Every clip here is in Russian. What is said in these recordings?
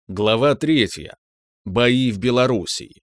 Глава 3. Бои в Белоруссии.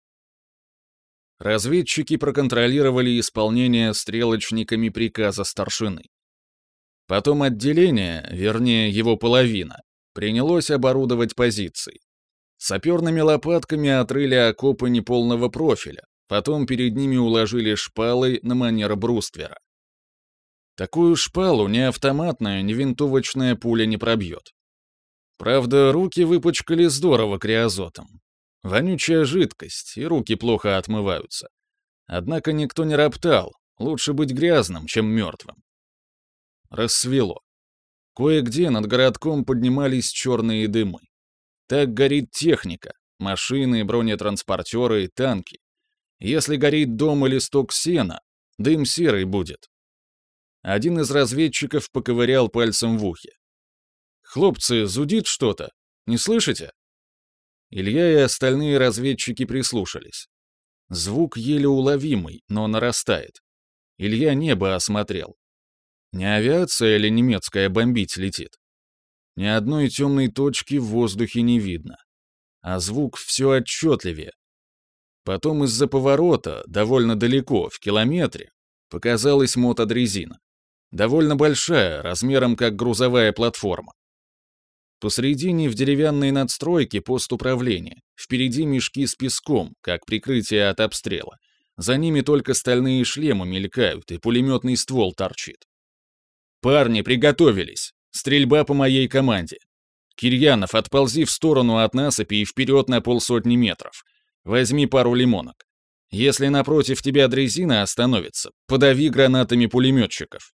Разведчики проконтролировали исполнение стрелочниками приказа старшины. Потом отделение, вернее его половина, принялось оборудовать позиции. Саперными лопатками отрыли окопы неполного профиля, потом перед ними уложили шпалы на манер бруствера. Такую шпалу ни автоматная, ни винтовочная пуля не пробьет. Правда, руки выпачкали здорово криозотом. Вонючая жидкость, и руки плохо отмываются. Однако никто не роптал, лучше быть грязным, чем мертвым. Рассвело. Кое-где над городком поднимались черные дымы. Так горит техника, машины, бронетранспортеры, танки. Если горит дом или сток сена, дым серый будет. Один из разведчиков поковырял пальцем в ухе. «Хлопцы, зудит что-то. Не слышите?» Илья и остальные разведчики прислушались. Звук еле уловимый, но нарастает. Илья небо осмотрел. Не авиация или немецкая бомбить летит? Ни одной темной точки в воздухе не видно. А звук все отчетливее. Потом из-за поворота, довольно далеко, в километре, показалась мотодрезина. Довольно большая, размером как грузовая платформа. Посредине в деревянной надстройке пост управления. Впереди мешки с песком, как прикрытие от обстрела. За ними только стальные шлемы мелькают, и пулеметный ствол торчит. «Парни, приготовились! Стрельба по моей команде! Кирьянов, отползи в сторону от насыпи и вперед на 50 метров. Возьми пару лимонок. Если напротив тебя дрезина остановится, подави гранатами пулеметчиков».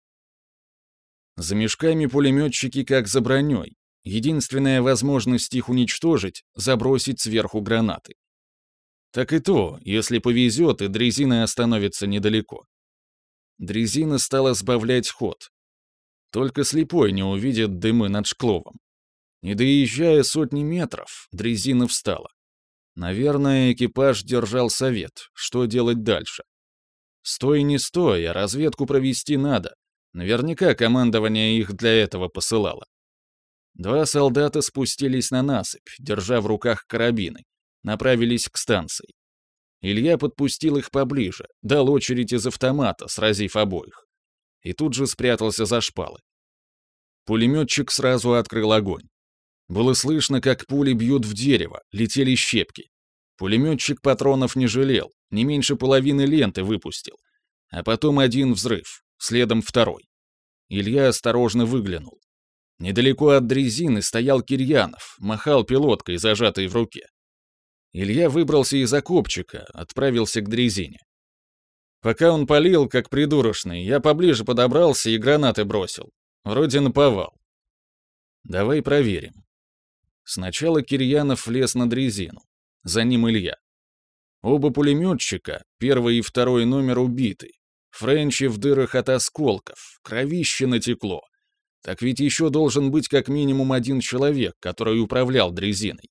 За мешками пулеметчики как за броней. Единственная возможность их уничтожить — забросить сверху гранаты. Так и то, если повезет, и дрезина остановится недалеко. Дрезина стала сбавлять ход. Только слепой не увидит дымы над Шкловом. Не доезжая сотни метров, дрезина встала. Наверное, экипаж держал совет, что делать дальше. Стой не стой, а разведку провести надо. Наверняка командование их для этого посылало. Два солдата спустились на насыпь, держа в руках карабины, направились к станции. Илья подпустил их поближе, дал очередь из автомата, сразив обоих. И тут же спрятался за шпалы. Пулеметчик сразу открыл огонь. Было слышно, как пули бьют в дерево, летели щепки. Пулеметчик патронов не жалел, не меньше половины ленты выпустил. А потом один взрыв, следом второй. Илья осторожно выглянул. Недалеко от дрезины стоял Кирьянов, махал пилоткой, зажатой в руке. Илья выбрался из окопчика, отправился к дрезине. Пока он палил, как придурочный, я поближе подобрался и гранаты бросил. Вроде наповал. Давай проверим. Сначала Кирьянов влез на дрезину. За ним Илья. Оба пулеметчика, первый и второй номер, убиты. Френчи в дырах от осколков, кровище натекло. Так ведь еще должен быть как минимум один человек, который управлял дрезиной.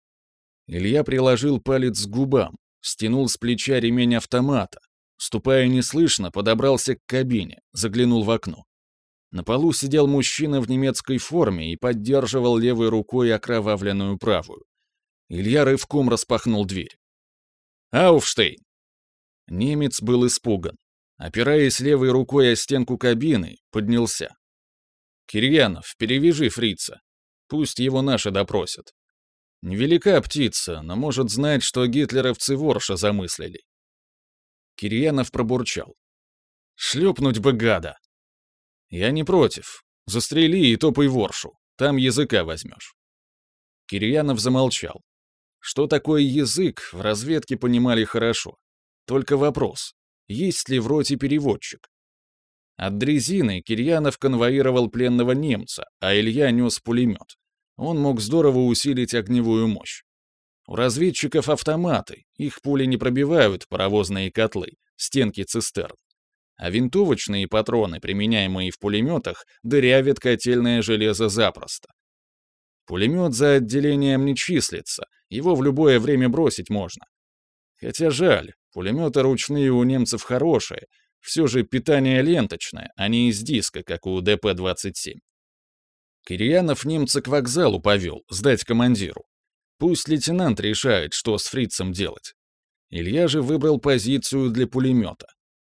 Илья приложил палец к губам, стянул с плеча ремень автомата. Ступая неслышно, подобрался к кабине, заглянул в окно. На полу сидел мужчина в немецкой форме и поддерживал левой рукой окровавленную правую. Илья рывком распахнул дверь. «Ауфштейн!» Немец был испуган. Опираясь левой рукой о стенку кабины, поднялся. «Кирьянов, перевяжи фрица. Пусть его наши допросят. Невелика птица, но может знать, что гитлеровцы ворша замыслили». Кирьянов пробурчал. «Шлепнуть бы гада!» «Я не против. Застрели и топай воршу. Там языка возьмешь». Кирьянов замолчал. Что такое язык, в разведке понимали хорошо. Только вопрос, есть ли в роте переводчик? От дрезины Кирьянов конвоировал пленного немца, а Илья нес пулемет. Он мог здорово усилить огневую мощь. У разведчиков автоматы, их пули не пробивают паровозные котлы, стенки цистерн. А винтовочные патроны, применяемые в пулеметах, дырявят котельное железо запросто. Пулемет за отделением не числится, его в любое время бросить можно. Хотя жаль, пулеметы ручные у немцев хорошие, все же питание ленточное, а не из диска, как у ДП-27. Кирьянов немца к вокзалу повел, сдать командиру. Пусть лейтенант решает, что с фрицем делать. Илья же выбрал позицию для пулемета.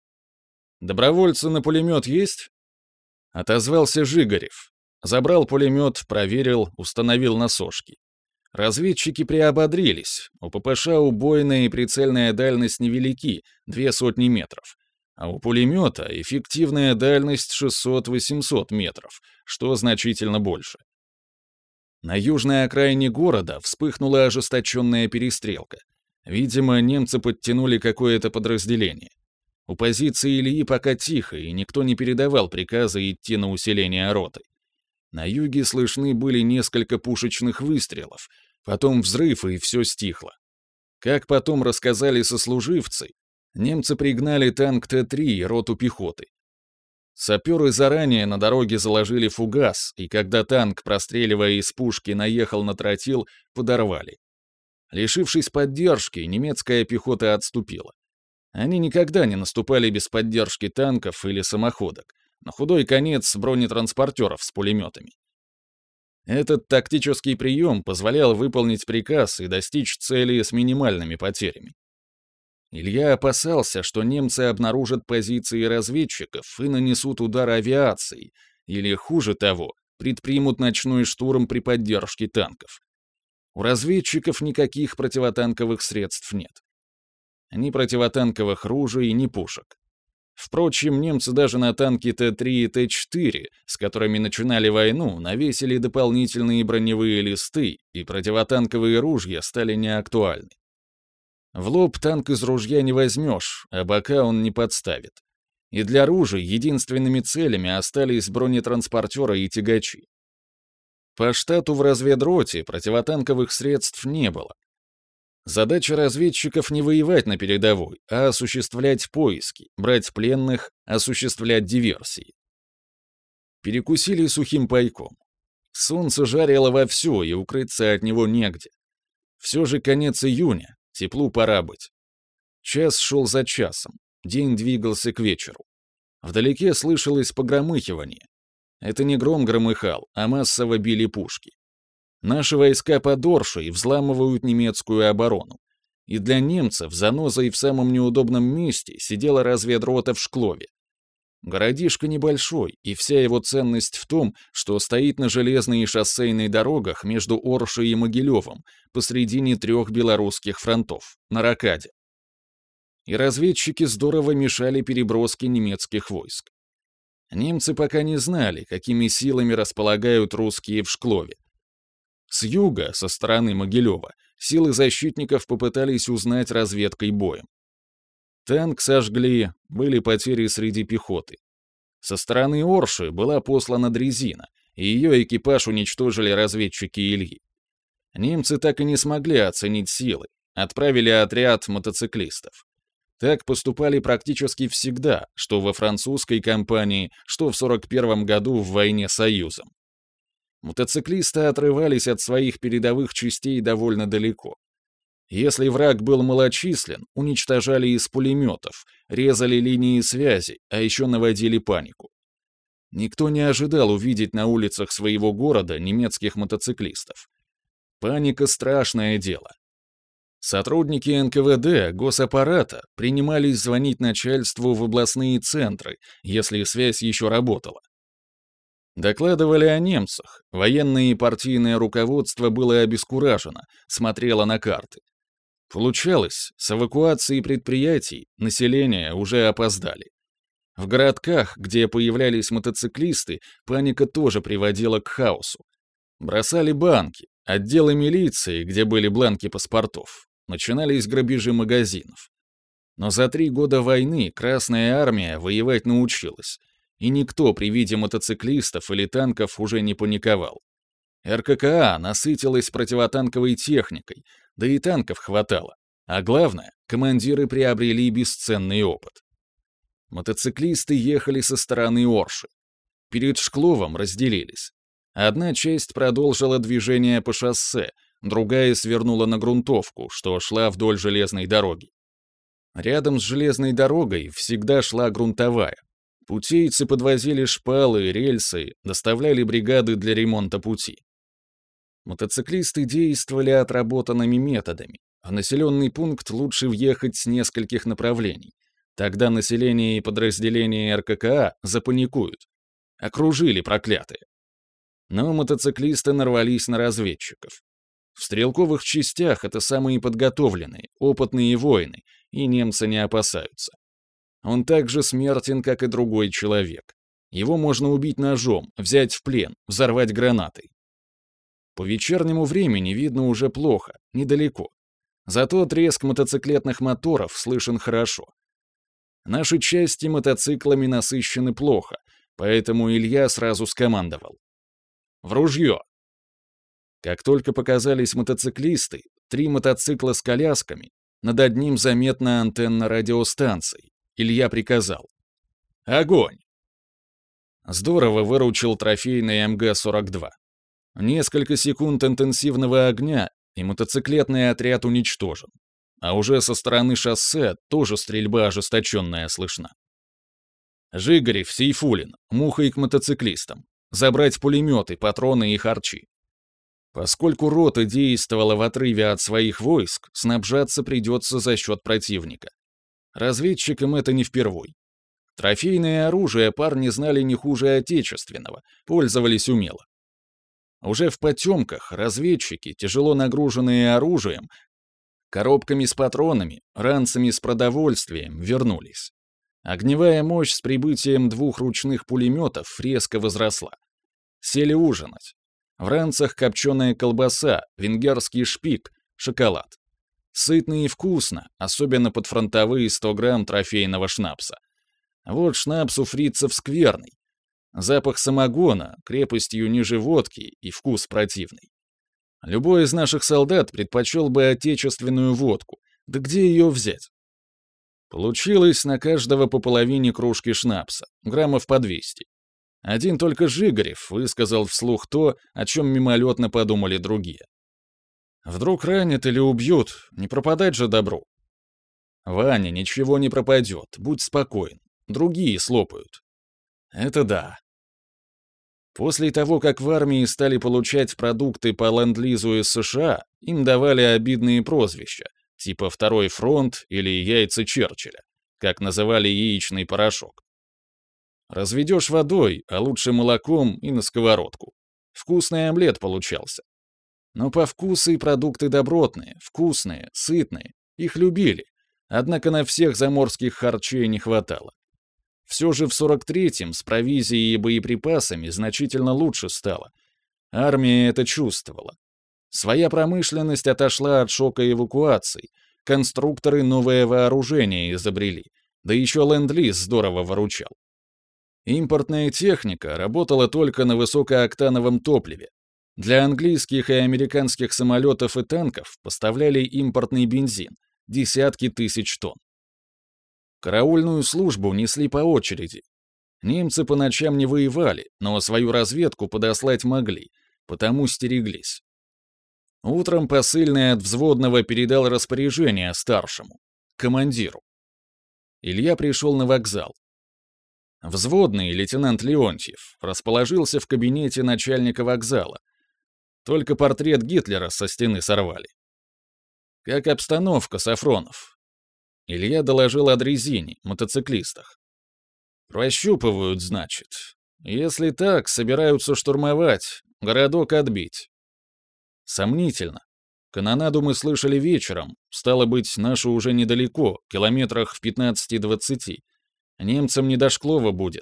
«Добровольцы на пулемет есть?» Отозвался Жигарев. Забрал пулемет, проверил, установил на сошки. Разведчики приободрились. У ППШ убойная и прицельная дальность невелики, 200 метров. А у пулемета эффективная дальность 600-800 метров, что значительно больше. На южной окраине города вспыхнула ожесточенная перестрелка. Видимо, немцы подтянули какое-то подразделение. У позиции Ильи пока тихо, и никто не передавал приказа идти на усиление роты. На юге слышны были несколько пушечных выстрелов, потом взрыв, и все стихло. Как потом рассказали сослуживцы, немцы пригнали танк Т-3 и роту пехоты. Саперы заранее на дороге заложили фугас, и когда танк, простреливая из пушки, наехал на тротил, подорвали. Лишившись поддержки, немецкая пехота отступила. Они никогда не наступали без поддержки танков или самоходок, на худой конец бронетранспортеров с пулеметами. Этот тактический прием позволял выполнить приказ и достичь цели с минимальными потерями. Илья опасался, что немцы обнаружат позиции разведчиков и нанесут удар авиацией, или, хуже того, предпримут ночной штурм при поддержке танков. У разведчиков никаких противотанковых средств нет. Ни противотанковых ружей, ни пушек. Впрочем, немцы даже на танки Т-3 и Т-4, с которыми начинали войну, навесили дополнительные броневые листы, и противотанковые ружья стали неактуальны. В лоб танк из ружья не возьмешь, а бока он не подставит. И для ружей единственными целями остались бронетранспортеры и тягачи. По штату в разведроте противотанковых средств не было. Задача разведчиков не воевать на передовой, а осуществлять поиски, брать пленных, осуществлять диверсии. Перекусили сухим пайком. Солнце жарило вовсю, и укрыться от него негде. Все же конец июня, теплу пора быть. Час шел за часом, день двигался к вечеру. Вдалеке слышалось погромыхивание. Это не гром громыхал, а массово били пушки. Наши войска под Оршей взламывают немецкую оборону. И для немцев занозой в самом неудобном месте сидела разведрота в Шклове. Городишко небольшой, и вся его ценность в том, что стоит на железной и шоссейной дорогах между Оршей и Могилевым, посредине 3 белорусских фронтов, на рокаде. И разведчики здорово мешали переброске немецких войск. Немцы пока не знали, какими силами располагают русские в Шклове. С юга, со стороны Могилева, силы защитников попытались узнать разведкой боем. Танк сожгли, были потери среди пехоты. Со стороны Орши была послана дрезина, и ее экипаж уничтожили разведчики Ильи. Немцы так и не смогли оценить силы, отправили отряд мотоциклистов. Так поступали практически всегда, что во французской кампании, что в 41 году в войне с Союзом. Мотоциклисты отрывались от своих передовых частей довольно далеко. Если враг был малочислен, уничтожали из пулеметов, резали линии связи, а еще наводили панику. Никто не ожидал увидеть на улицах своего города немецких мотоциклистов. Паника — страшное дело. Сотрудники НКВД, госаппарата принимались звонить начальству в областные центры, если связь еще работала. Докладывали о немцах, военное и партийное руководство было обескуражено, смотрело на карты. Получалось, с эвакуацией предприятий население уже опоздали. В городках, где появлялись мотоциклисты, паника тоже приводила к хаосу. Бросали банки, отделы милиции, где были бланки паспортов. Начинались грабежи магазинов. Но за 3 года войны Красная Армия воевать научилась, и никто при виде мотоциклистов или танков уже не паниковал. РККА насытилась противотанковой техникой, да и танков хватало. А главное, командиры приобрели бесценный опыт. Мотоциклисты ехали со стороны Орши. Перед Шкловом разделились. Одна часть продолжила движение по шоссе, другая свернула на грунтовку, что шла вдоль железной дороги. Рядом с железной дорогой всегда шла грунтовая. Путейцы подвозили шпалы, рельсы, доставляли бригады для ремонта пути. Мотоциклисты действовали отработанными методами. В населенный пункт лучше въехать с нескольких направлений. Тогда население и подразделения РККА запаникуют. Окружили проклятые. Но мотоциклисты нарвались на разведчиков. В стрелковых частях это самые подготовленные, опытные воины, и немцы не опасаются. Он так же смертен, как и другой человек. Его можно убить ножом, взять в плен, взорвать гранатой. По вечернему времени видно уже плохо, недалеко. Зато треск мотоциклетных моторов слышен хорошо. Наши части мотоциклами насыщены плохо, поэтому Илья сразу скомандовал: «В ружье!». Как только показались мотоциклисты, 3 мотоцикла с колясками, над одним заметна антенна радиостанции. Илья приказал: «Огонь!». Здорово выручил трофейный МГ-42. Несколько секунд интенсивного огня, и мотоциклетный отряд уничтожен. А уже со стороны шоссе тоже стрельба ожесточенная слышна. Жигарев, Сейфулин, мухой к мотоциклистам. Забрать пулеметы, патроны и харчи. Поскольку рота действовала в отрыве от своих войск, снабжаться придется за счет противника. Разведчикам это не впервой. Трофейное оружие парни знали не хуже отечественного, пользовались умело. Уже в потемках разведчики, тяжело нагруженные оружием, коробками с патронами, ранцами с продовольствием, вернулись. Огневая мощь с прибытием 2 ручных пулеметов резко возросла. Сели ужинать. В ранцах копченая колбаса, венгерский шпик, шоколад. Сытно и вкусно, особенно под фронтовые 100 грамм трофейного шнапса. Вот шнапс у фрицев скверный. Запах самогона, крепостью ниже водки и вкус противный. Любой из наших солдат предпочел бы отечественную водку. Да где ее взять? Получилось на каждого по половине кружки шнапса, граммов по 200. Один только Жигарев высказал вслух то, о чем мимолетно подумали другие. Вдруг ранят или убьют, не пропадать же добру. Ваня, ничего не пропадет, будь спокоен. Другие слопают. Это да. После того, как в армии стали получать продукты по ленд-лизу из США, им давали обидные прозвища, типа «Второй фронт» или «Яйца Черчилля», как называли яичный порошок. Разведешь водой, а лучше молоком и на сковородку. Вкусный омлет получался. Но по вкусу и продукты добротные, вкусные, сытные. Их любили. Однако на всех заморских харчей не хватало. Все же в 43-м с провизией и боеприпасами значительно лучше стало. Армия это чувствовала. Своя промышленность отошла от шока эвакуаций. Конструкторы новое вооружение изобрели. Да еще ленд-лиз здорово выручал. Импортная техника работала только на высокооктановом топливе. Для английских и американских самолетов и танков поставляли импортный бензин, десятки тысяч тонн. Караульную службу несли по очереди. Немцы по ночам не воевали, но свою разведку подослать могли, потому стереглись. Утром посыльный от взводного передал распоряжение старшему, командиру. Илья пришел на вокзал. Взводный, лейтенант Леонтьев, расположился в кабинете начальника вокзала. Только портрет Гитлера со стены сорвали. «Как обстановка, Сафронов?» Илья доложил о дрезине, мотоциклистах. «Прощупывают, значит. Если так, собираются штурмовать, городок отбить». «Сомнительно. Канонаду мы слышали вечером, стало быть, наши уже недалеко, километрах в 15-20. Немцам не до Шклова будет».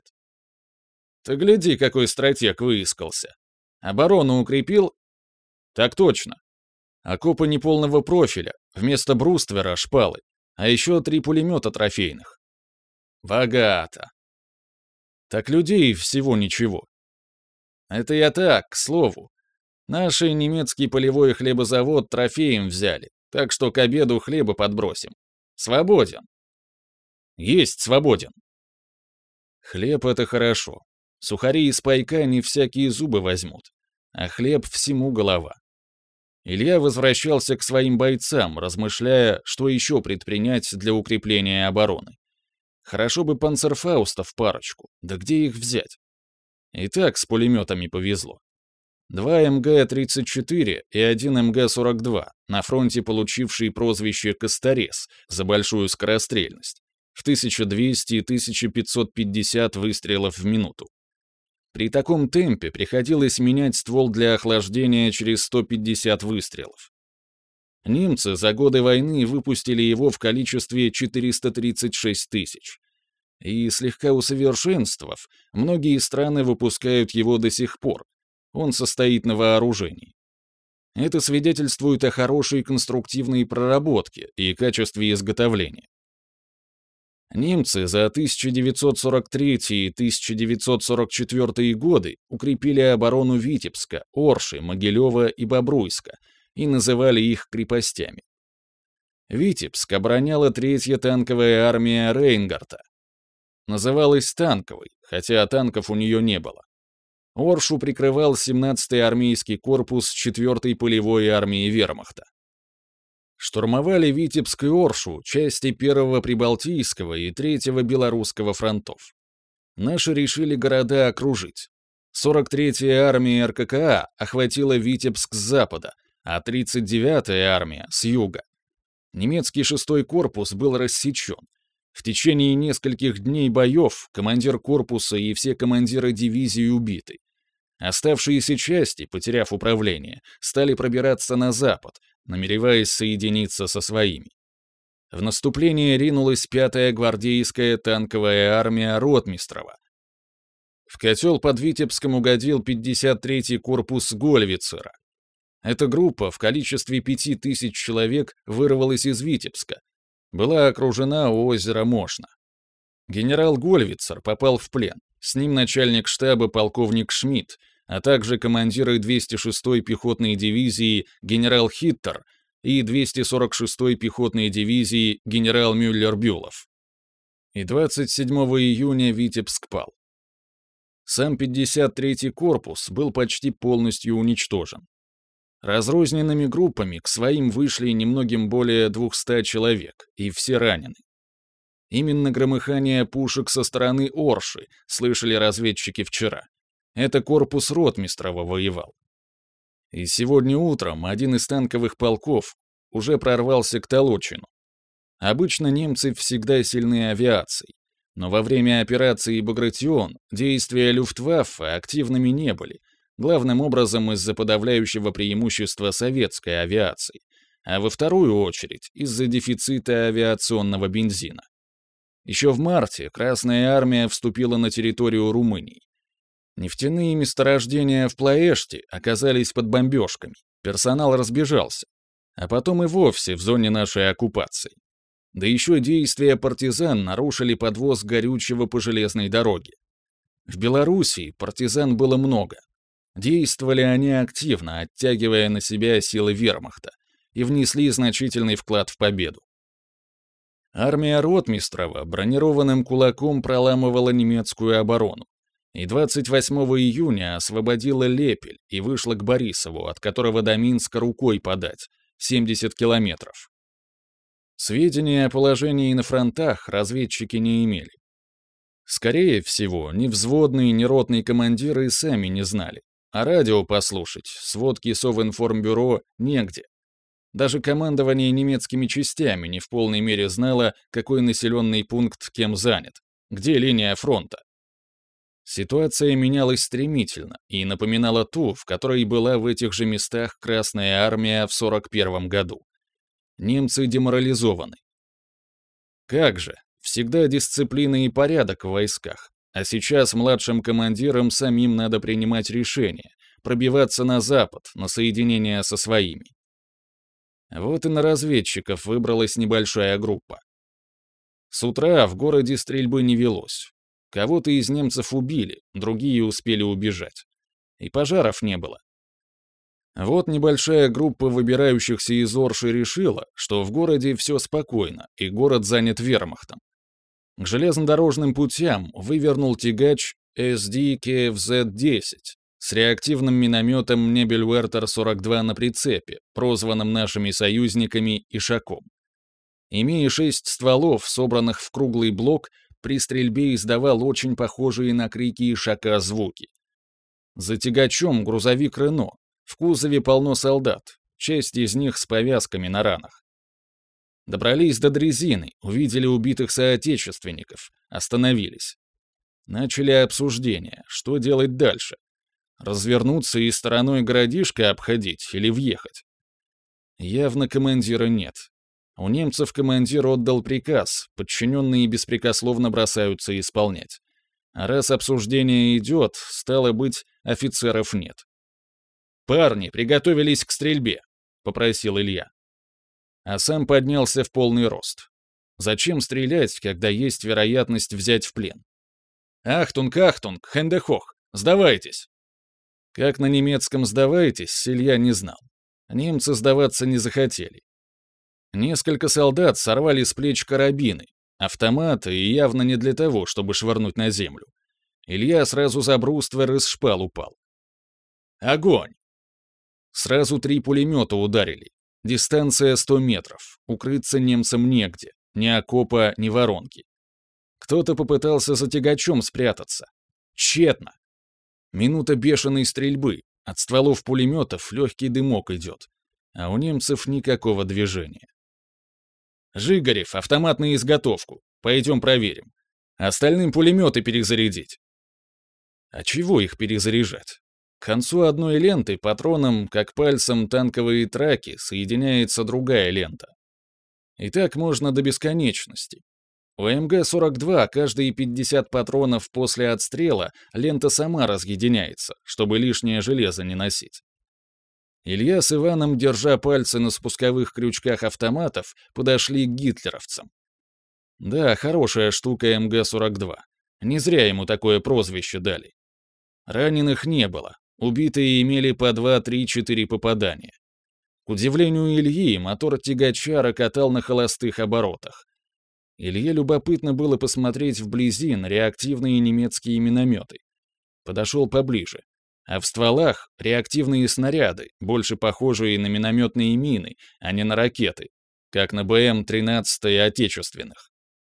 «Ты гляди, какой стратег выискался. Оборону укрепил?» «Так точно. Окопы неполного профиля, вместо бруствера — шпалы, а еще 3 пулемета трофейных». «Богато. Так людей всего ничего». «Это я так, к слову. Наши немецкий полевой хлебозавод трофеем взяли, так что к обеду хлеба подбросим. Свободен». «Есть свободен». Хлеб — это хорошо. Сухари из пайка не всякие зубы возьмут, а хлеб всему голова. Илья возвращался к своим бойцам, размышляя, что еще предпринять для укрепления обороны. Хорошо бы панцерфаустов парочку, да где их взять? И так с пулеметами повезло. 2 МГ-34 и 1 МГ-42, на фронте получивший прозвище «Косторез» за большую скорострельность, в 1200-1550 выстрелов в минуту. При таком темпе приходилось менять ствол для охлаждения через 150 выстрелов. Немцы за годы войны выпустили его в количестве 436 тысяч. И, слегка усовершенствовав, многие страны выпускают его до сих пор. Он состоит на вооружении. Это свидетельствует о хорошей конструктивной проработке и качестве изготовления. Немцы за 1943 и 1944 годы укрепили оборону Витебска, Орши, Могилева и Бобруйска и называли их крепостями. Витебск обороняла 3-я танковая армия Рейнгарта. Называлась танковой, хотя танков у нее не было. Оршу прикрывал 17-й армейский корпус 4-й полевой армии Вермахта. Штурмовали Витебск и Оршу части 1-го Прибалтийского и 3-го Белорусского фронтов. Наши решили города окружить. 43-я армия РККА охватила Витебск с запада, а 39-я армия — с юга. Немецкий 6-й корпус был рассечен. В течение нескольких дней боев командир корпуса и все командиры дивизии убиты. Оставшиеся части, потеряв управление, стали пробираться на запад, намереваясь соединиться со своими. В наступление ринулась 5-я гвардейская танковая армия Ротмистрова. В котел под Витебском угодил 53-й корпус Гольвицера. Эта группа в количестве 5000 человек вырвалась из Витебска, была окружена у озера Мошна. Генерал Гольвицер попал в плен, с ним начальник штаба полковник Шмидт, а также командиры 206-й пехотной дивизии генерал Хиттер и 246-й пехотной дивизии генерал Мюллер-Бюлов. И 27 июня Витебск пал. Сам 53-й корпус был почти полностью уничтожен. Разрозненными группами к своим вышли немногим более 200 человек, и все ранены. Именно громыхание пушек со стороны Орши слышали разведчики вчера. Это корпус Ротмистрова воевал. И сегодня утром один из танковых полков уже прорвался к Толочину. Обычно немцы всегда сильны авиацией, но во время операции «Багратион» действия Люфтваффе активными не были, главным образом из-за подавляющего преимущества советской авиации, а во вторую очередь из-за дефицита авиационного бензина. Еще в марте Красная Армия вступила на территорию Румынии. Нефтяные месторождения в Плоэште оказались под бомбежками, персонал разбежался, а потом и вовсе в зоне нашей оккупации. Да еще действия партизан нарушили подвоз горючего по железной дороге. В Белоруссии партизан было много. Действовали они активно, оттягивая на себя силы вермахта, и внесли значительный вклад в победу. Армия Ротмистрова бронированным кулаком проламывала немецкую оборону, и 28 июня освободила Лепель и вышла к Борисову, от которого до Минска рукой подать, 70 километров. Сведения о положении на фронтах разведчики не имели. Скорее всего, ни взводные, ни ротные командиры сами не знали, а радио послушать, сводки Совинформбюро негде. Даже командование немецкими частями не в полной мере знало, какой населенный пункт кем занят, где линия фронта. Ситуация менялась стремительно и напоминала ту, в которой была в этих же местах Красная Армия в 1941 году. Немцы деморализованы. Как же, всегда дисциплина и порядок в войсках, а сейчас младшим командирам самим надо принимать решения, пробиваться на запад, на соединение со своими. Вот и на разведчиков выбралась небольшая группа. С утра в городе стрельбы не велось. Кого-то из немцев убили, другие успели убежать. И пожаров не было. Вот небольшая группа выбирающихся из Орши решила, что в городе все спокойно, и город занят вермахтом. К железнодорожным путям вывернул тягач SD KFZ-10 с реактивным минометом Небельвертер-42 на прицепе, прозванным нашими союзниками Ишаком. Имея 6 стволов, собранных в круглый блок, при стрельбе издавал очень похожие на крики Ишака звуки. За тягачом грузовик «Рено». В кузове полно солдат, часть из них с повязками на ранах. Добрались до дрезины, увидели убитых соотечественников, остановились. Начали обсуждение, что делать дальше. Развернуться и стороной городишко обходить или въехать? Явно командира нет. У немцев командир отдал приказ, подчиненные беспрекословно бросаются исполнять. А раз обсуждение идет, стало быть, офицеров нет. «Парни, приготовились к стрельбе», — попросил Илья. А сам поднялся в полный рост. Зачем стрелять, когда есть вероятность взять в плен? «Ахтунг, ахтунг, хендехох, сдавайтесь!» Как на немецком «сдавайтесь» Илья не знал. Немцы сдаваться не захотели. Несколько солдат сорвали с плеч карабины, автоматы, и явно не для того, чтобы швырнуть на землю. Илья сразу за бруствер из шпал упал. «Огонь!» Сразу 3 пулемета ударили. Дистанция 100 метров. Укрыться немцам негде. Ни окопа, ни воронки. Кто-то попытался за тягачом спрятаться. Тщетно. Минута бешеной стрельбы. От стволов пулеметов легкий дымок идет. А у немцев никакого движения. «Жигарев, автомат на изготовку. Пойдем проверим. Остальным пулеметы перезарядить». А чего их перезаряжать? К концу одной ленты патроном, как пальцем танковые траки, соединяется другая лента. И так можно до бесконечности. У МГ-42 каждые 50 патронов после отстрела лента сама разъединяется, чтобы лишнее железо не носить. Илья с Иваном, держа пальцы на спусковых крючках автоматов, подошли к гитлеровцам. Да, хорошая штука МГ-42. Не зря ему такое прозвище дали. Раненых не было. Убитые имели по 2, 3, 4 попадания. К удивлению Ильи, мотор тягача рокотал на холостых оборотах. Илье любопытно было посмотреть вблизи на реактивные немецкие минометы. Подошел поближе. А в стволах реактивные снаряды, больше похожие на минометные мины, а не на ракеты, как на БМ-13 отечественных.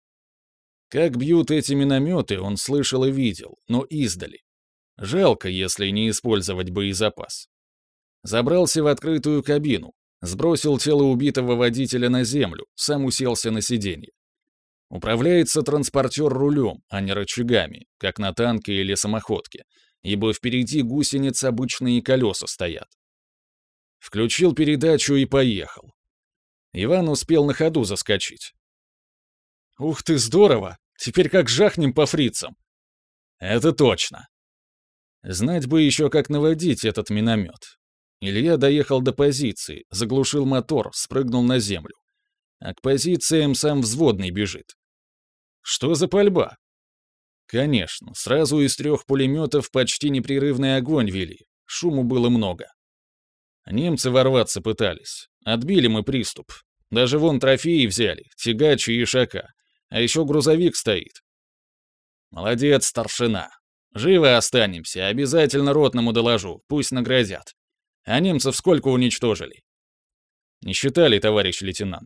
Как бьют эти минометы, он слышал и видел, но издали. Жалко, если не использовать боезапас. Забрался в открытую кабину, сбросил тело убитого водителя на землю, сам уселся на сиденье. Управляется транспортер рулем, а не рычагами, как на танке или самоходке, ибо впереди гусениц обычные колеса стоят. Включил передачу и поехал. Иван успел на ходу заскочить. «Ух ты, здорово! Теперь как жахнем по фрицам!» «Это точно!» Знать бы еще, как наводить этот миномет. Илья доехал до позиции, заглушил мотор, спрыгнул на землю. А к позициям сам взводный бежит. Что за пальба? Конечно, сразу из 3 пулеметов почти непрерывный огонь вели. Шуму было много. Немцы ворваться пытались. Отбили мы приступ. Даже вон трофеи взяли, тягач и ишака. А еще грузовик стоит. Молодец, старшина. Живо останемся, обязательно ротному доложу, пусть наградят. А немцев сколько уничтожили? Не считали, товарищ лейтенант.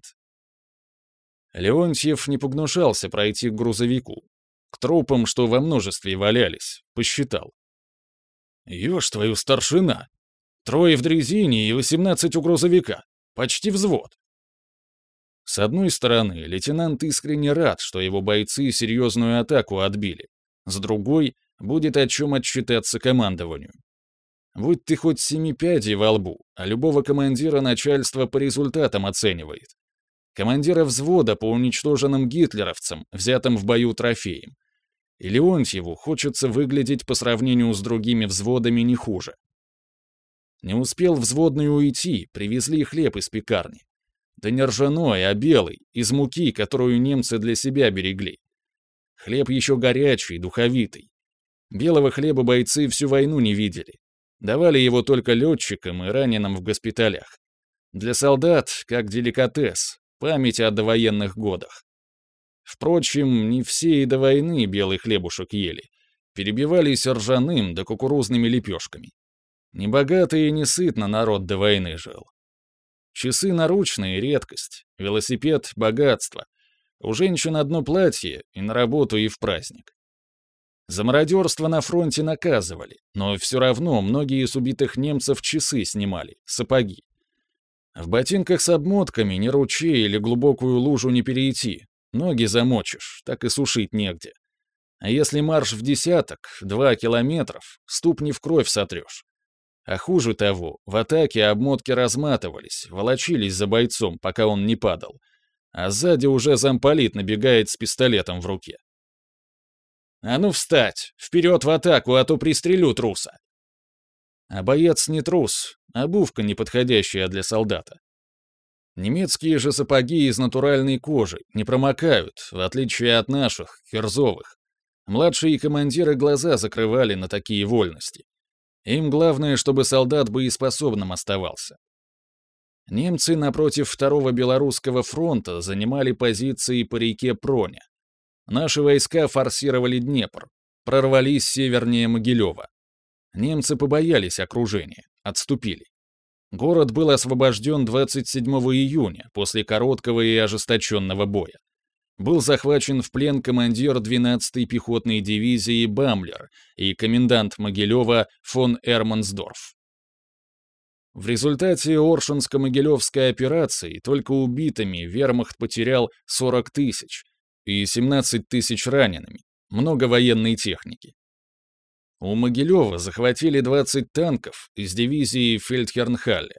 Леонтьев не погнушался пройти к грузовику. К трупам, что во множестве валялись, посчитал. Ешь твою, старшина! 3 в дрезине и 18 у грузовика. Почти взвод. С одной стороны, лейтенант искренне рад, что его бойцы серьезную атаку отбили. С другой, будет о чем отчитаться командованию. Будь ты хоть 7 пядей во лбу, а любого командира начальство по результатам оценивает. Командира взвода по уничтоженным гитлеровцам, взятым в бою трофеям. И Леонтьеву хочется выглядеть по сравнению с другими взводами не хуже. Не успел взводный уйти, привезли хлеб из пекарни. Да не ржаной, а белый, из муки, которую немцы для себя берегли. Хлеб еще горячий, духовитый. Белого хлеба бойцы всю войну не видели. Давали его только летчикам и раненым в госпиталях. Для солдат, как деликатес, память о довоенных годах. Впрочем, не все и до войны белый хлебушек ели. Перебивались ржаным да кукурузными лепешками. Небогатый и несытно народ до войны жил. Часы наручные — редкость, велосипед — богатство. У женщин одно платье, и на работу, и в праздник. За мародерство на фронте наказывали, но все равно многие из убитых немцев часы снимали, сапоги. В ботинках с обмотками ни ручей или глубокую лужу не перейти, ноги замочишь, так и сушить негде. А если марш в десяток, 2 километров, ступни в кровь сотрешь. А хуже того, в атаке обмотки разматывались, волочились за бойцом, пока он не падал. А сзади уже замполит набегает с пистолетом в руке. «А ну встать! Вперед в атаку, а то пристрелю труса!» А боец не трус, обувка неподходящая для солдата. Немецкие же сапоги из натуральной кожи не промокают, в отличие от наших, кирзовых. Младшие командиры глаза закрывали на такие вольности. Им главное, чтобы солдат боеспособным оставался. Немцы напротив Второго Белорусского фронта занимали позиции по реке Проня. Наши войска форсировали Днепр, прорвались севернее Могилева. Немцы побоялись окружения, отступили. Город был освобожден 27 июня после короткого и ожесточенного боя. Был захвачен в плен командир 12-й пехотной дивизии Бамлер и комендант Могилева фон Эрмансдорф. В результате Оршинско-Могилевской операции только убитыми вермахт потерял 40 тысяч и 17 тысяч ранеными, много военной техники. У Могилева захватили 20 танков из дивизии Фельдхернхалле.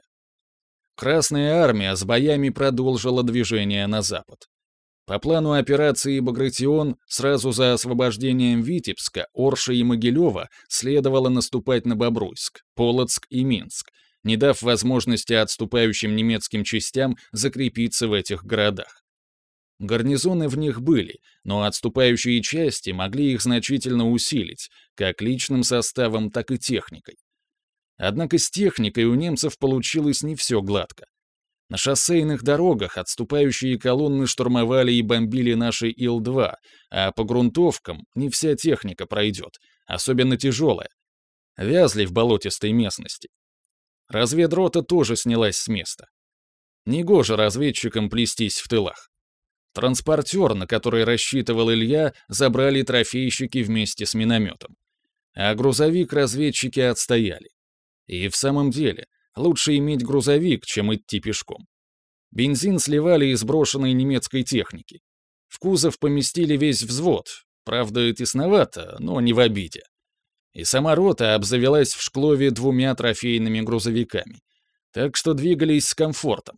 Красная армия с боями продолжила движение на запад. По плану операции «Багратион» сразу за освобождением Витебска, Орша и Могилева следовало наступать на Бобруйск, Полоцк и Минск, не дав возможности отступающим немецким частям закрепиться в этих городах. Гарнизоны в них были, но отступающие части могли их значительно усилить, как личным составом, так и техникой. Однако с техникой у немцев получилось не все гладко. На шоссейных дорогах отступающие колонны штурмовали и бомбили наши Ил-2, а по грунтовкам не вся техника пройдет, особенно тяжелая. Вязли в болотистой местности. Разведрота тоже снялась с места. Негоже разведчикам плестись в тылах. Транспортер, на который рассчитывал Илья, забрали трофейщики вместе с минометом. А грузовик разведчики отстояли. И в самом деле, лучше иметь грузовик, чем идти пешком. Бензин сливали из брошенной немецкой техники. В кузов поместили весь взвод, правда, тесновато, но не в обиде. И сама рота обзавелась в Шклове 2 трофейными грузовиками, так что двигались с комфортом.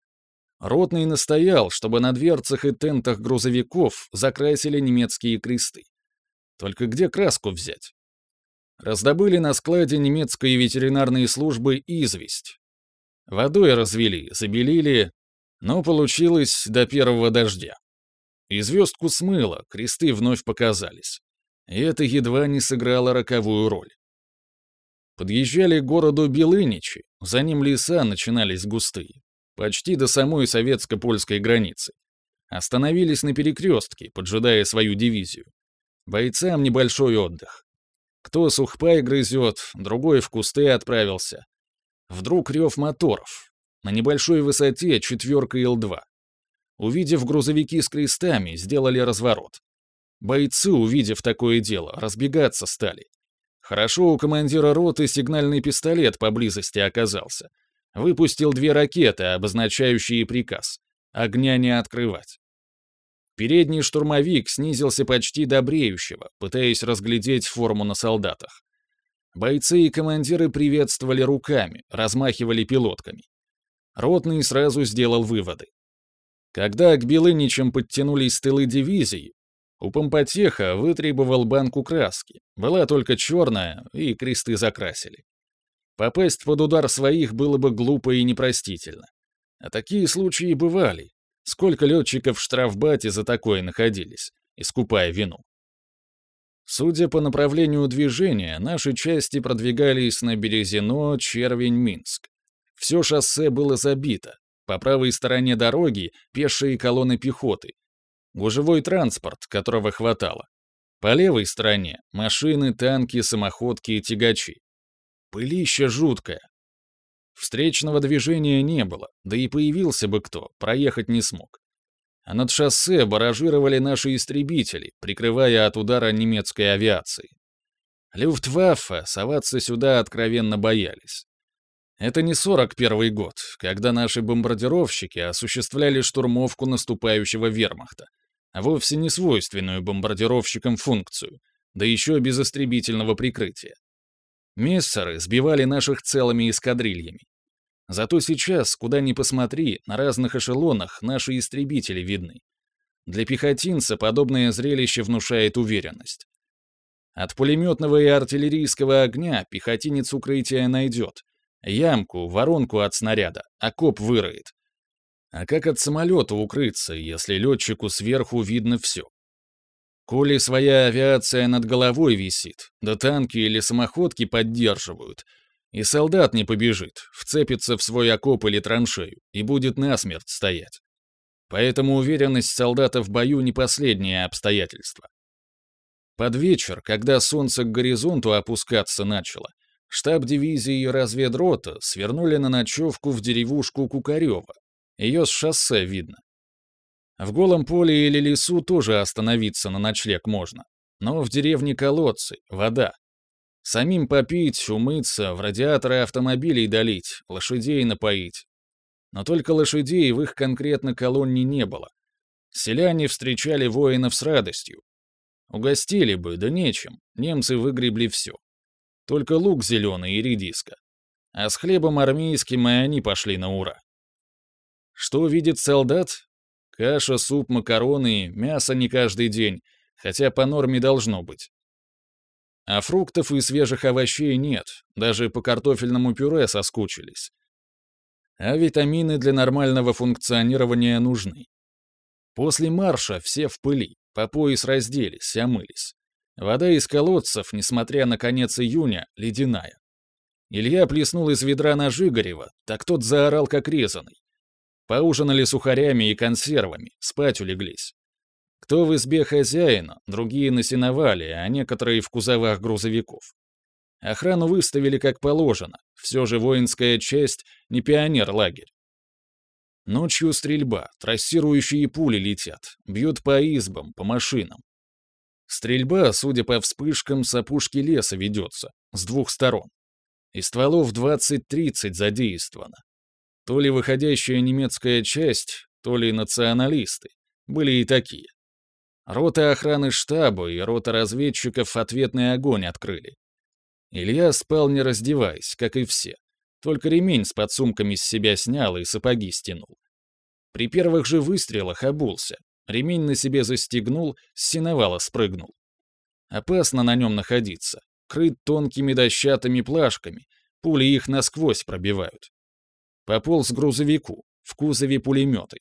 Ротный настоял, чтобы на дверцах и тентах грузовиков закрасили немецкие кресты. Только где краску взять? Раздобыли на складе немецкой ветеринарной службы известь. Водой развели, забелили, но получилось до первого дождя. И звездку смыло, кресты вновь показались. И это едва не сыграло роковую роль. Подъезжали к городу Белыничи, за ним леса начинались густые, почти до самой советско-польской границы. Остановились на перекрестке, поджидая свою дивизию. Бойцам небольшой отдых. Кто сухпай грызет, другой в кусты отправился. Вдруг рев моторов. На небольшой высоте 4-ка Ил-2. Увидев грузовики с крестами, сделали разворот. Бойцы, увидев такое дело, разбегаться стали. Хорошо у командира роты сигнальный пистолет поблизости оказался. Выпустил 2 ракеты, обозначающие приказ. Огня не открывать. Передний штурмовик снизился почти до бреющего, пытаясь разглядеть форму на солдатах. Бойцы и командиры приветствовали руками, размахивали пилотками. Ротный сразу сделал выводы. Когда к Белыничам подтянулись тылы дивизии, у помпотеха вытребовал банку краски, была только черная, и кресты закрасили. Попасть под удар своих было бы глупо и непростительно. А такие случаи бывали. Сколько летчиков в штрафбате за такое находились, искупая вину. Судя по направлению движения, наши части продвигались на Березино, Червень, Минск. Все шоссе было забито. По правой стороне дороги пешие колонны пехоты. Гужевой транспорт, которого хватало. По левой стороне машины, танки, самоходки и тягачи. Пылища жуткая. Встречного движения не было, да и появился бы кто, проехать не смог. А над шоссе баражировали наши истребители, прикрывая от удара немецкой авиации. Люфтваффе соваться сюда откровенно боялись. Это не 41-й год, когда наши бомбардировщики осуществляли штурмовку наступающего вермахта, а вовсе не свойственную бомбардировщикам функцию, да еще без истребительного прикрытия. Мессеры сбивали наших целыми эскадрильями. Зато сейчас, куда ни посмотри, на разных эшелонах наши истребители видны. Для пехотинца подобное зрелище внушает уверенность. От пулеметного и артиллерийского огня пехотинец укрытие найдет. Ямку, воронку от снаряда, окоп выроет. А как от самолета укрыться, если летчику сверху видно все? Коли своя авиация над головой висит, да танки или самоходки поддерживают, и солдат не побежит, вцепится в свой окоп или траншею и будет насмерть стоять. Поэтому уверенность солдата в бою не последнее обстоятельство. Под вечер, когда солнце к горизонту опускаться начало, штаб дивизии и разведрота свернули на ночевку в деревушку Кукарево. Ее с шоссе видно. В голом поле или лесу тоже остановиться на ночлег можно. Но в деревне колодцы, вода. Самим попить, умыться, в радиаторы автомобилей долить, лошадей напоить. Но только лошадей в их конкретно колонне не было. Селяне встречали воинов с радостью. Угостили бы, да нечем, немцы выгребли все. Только лук зеленый и редиска. А с хлебом армейским и они пошли на ура. Что видит солдат? Каша, суп, макароны, мясо не каждый день, хотя по норме должно быть. А фруктов и свежих овощей нет, даже по картофельному пюре соскучились. А витамины для нормального функционирования нужны. После марша все в пыли, по пояс разделись, омылись. Вода из колодцев, несмотря на конец июня, ледяная. Илья плеснул из ведра на Жигарева, так тот заорал как резаный. Поужинали сухарями и консервами, спать улеглись. Кто в избе хозяина, другие на сеновале, а некоторые в кузовах грузовиков. Охрану выставили как положено, все же воинская часть не пионер-лагерь. Ночью стрельба, трассирующие пули летят, бьют по избам, по машинам. Стрельба, судя по вспышкам, с опушки леса ведется, с двух сторон. И стволов 20-30 задействовано. То ли выходящая немецкая часть, то ли националисты. Были и такие. Рота охраны штаба и рота разведчиков ответный огонь открыли. Илья спал не раздеваясь, как и все. Только ремень с подсумками с себя снял и сапоги стянул. При первых же выстрелах обулся. Ремень на себе застегнул, с сеновала спрыгнул. Опасно на нем находиться. Крыт тонкими дощатыми плашками, пули их насквозь пробивают. Пополз к грузовику, в кузове пулеметы.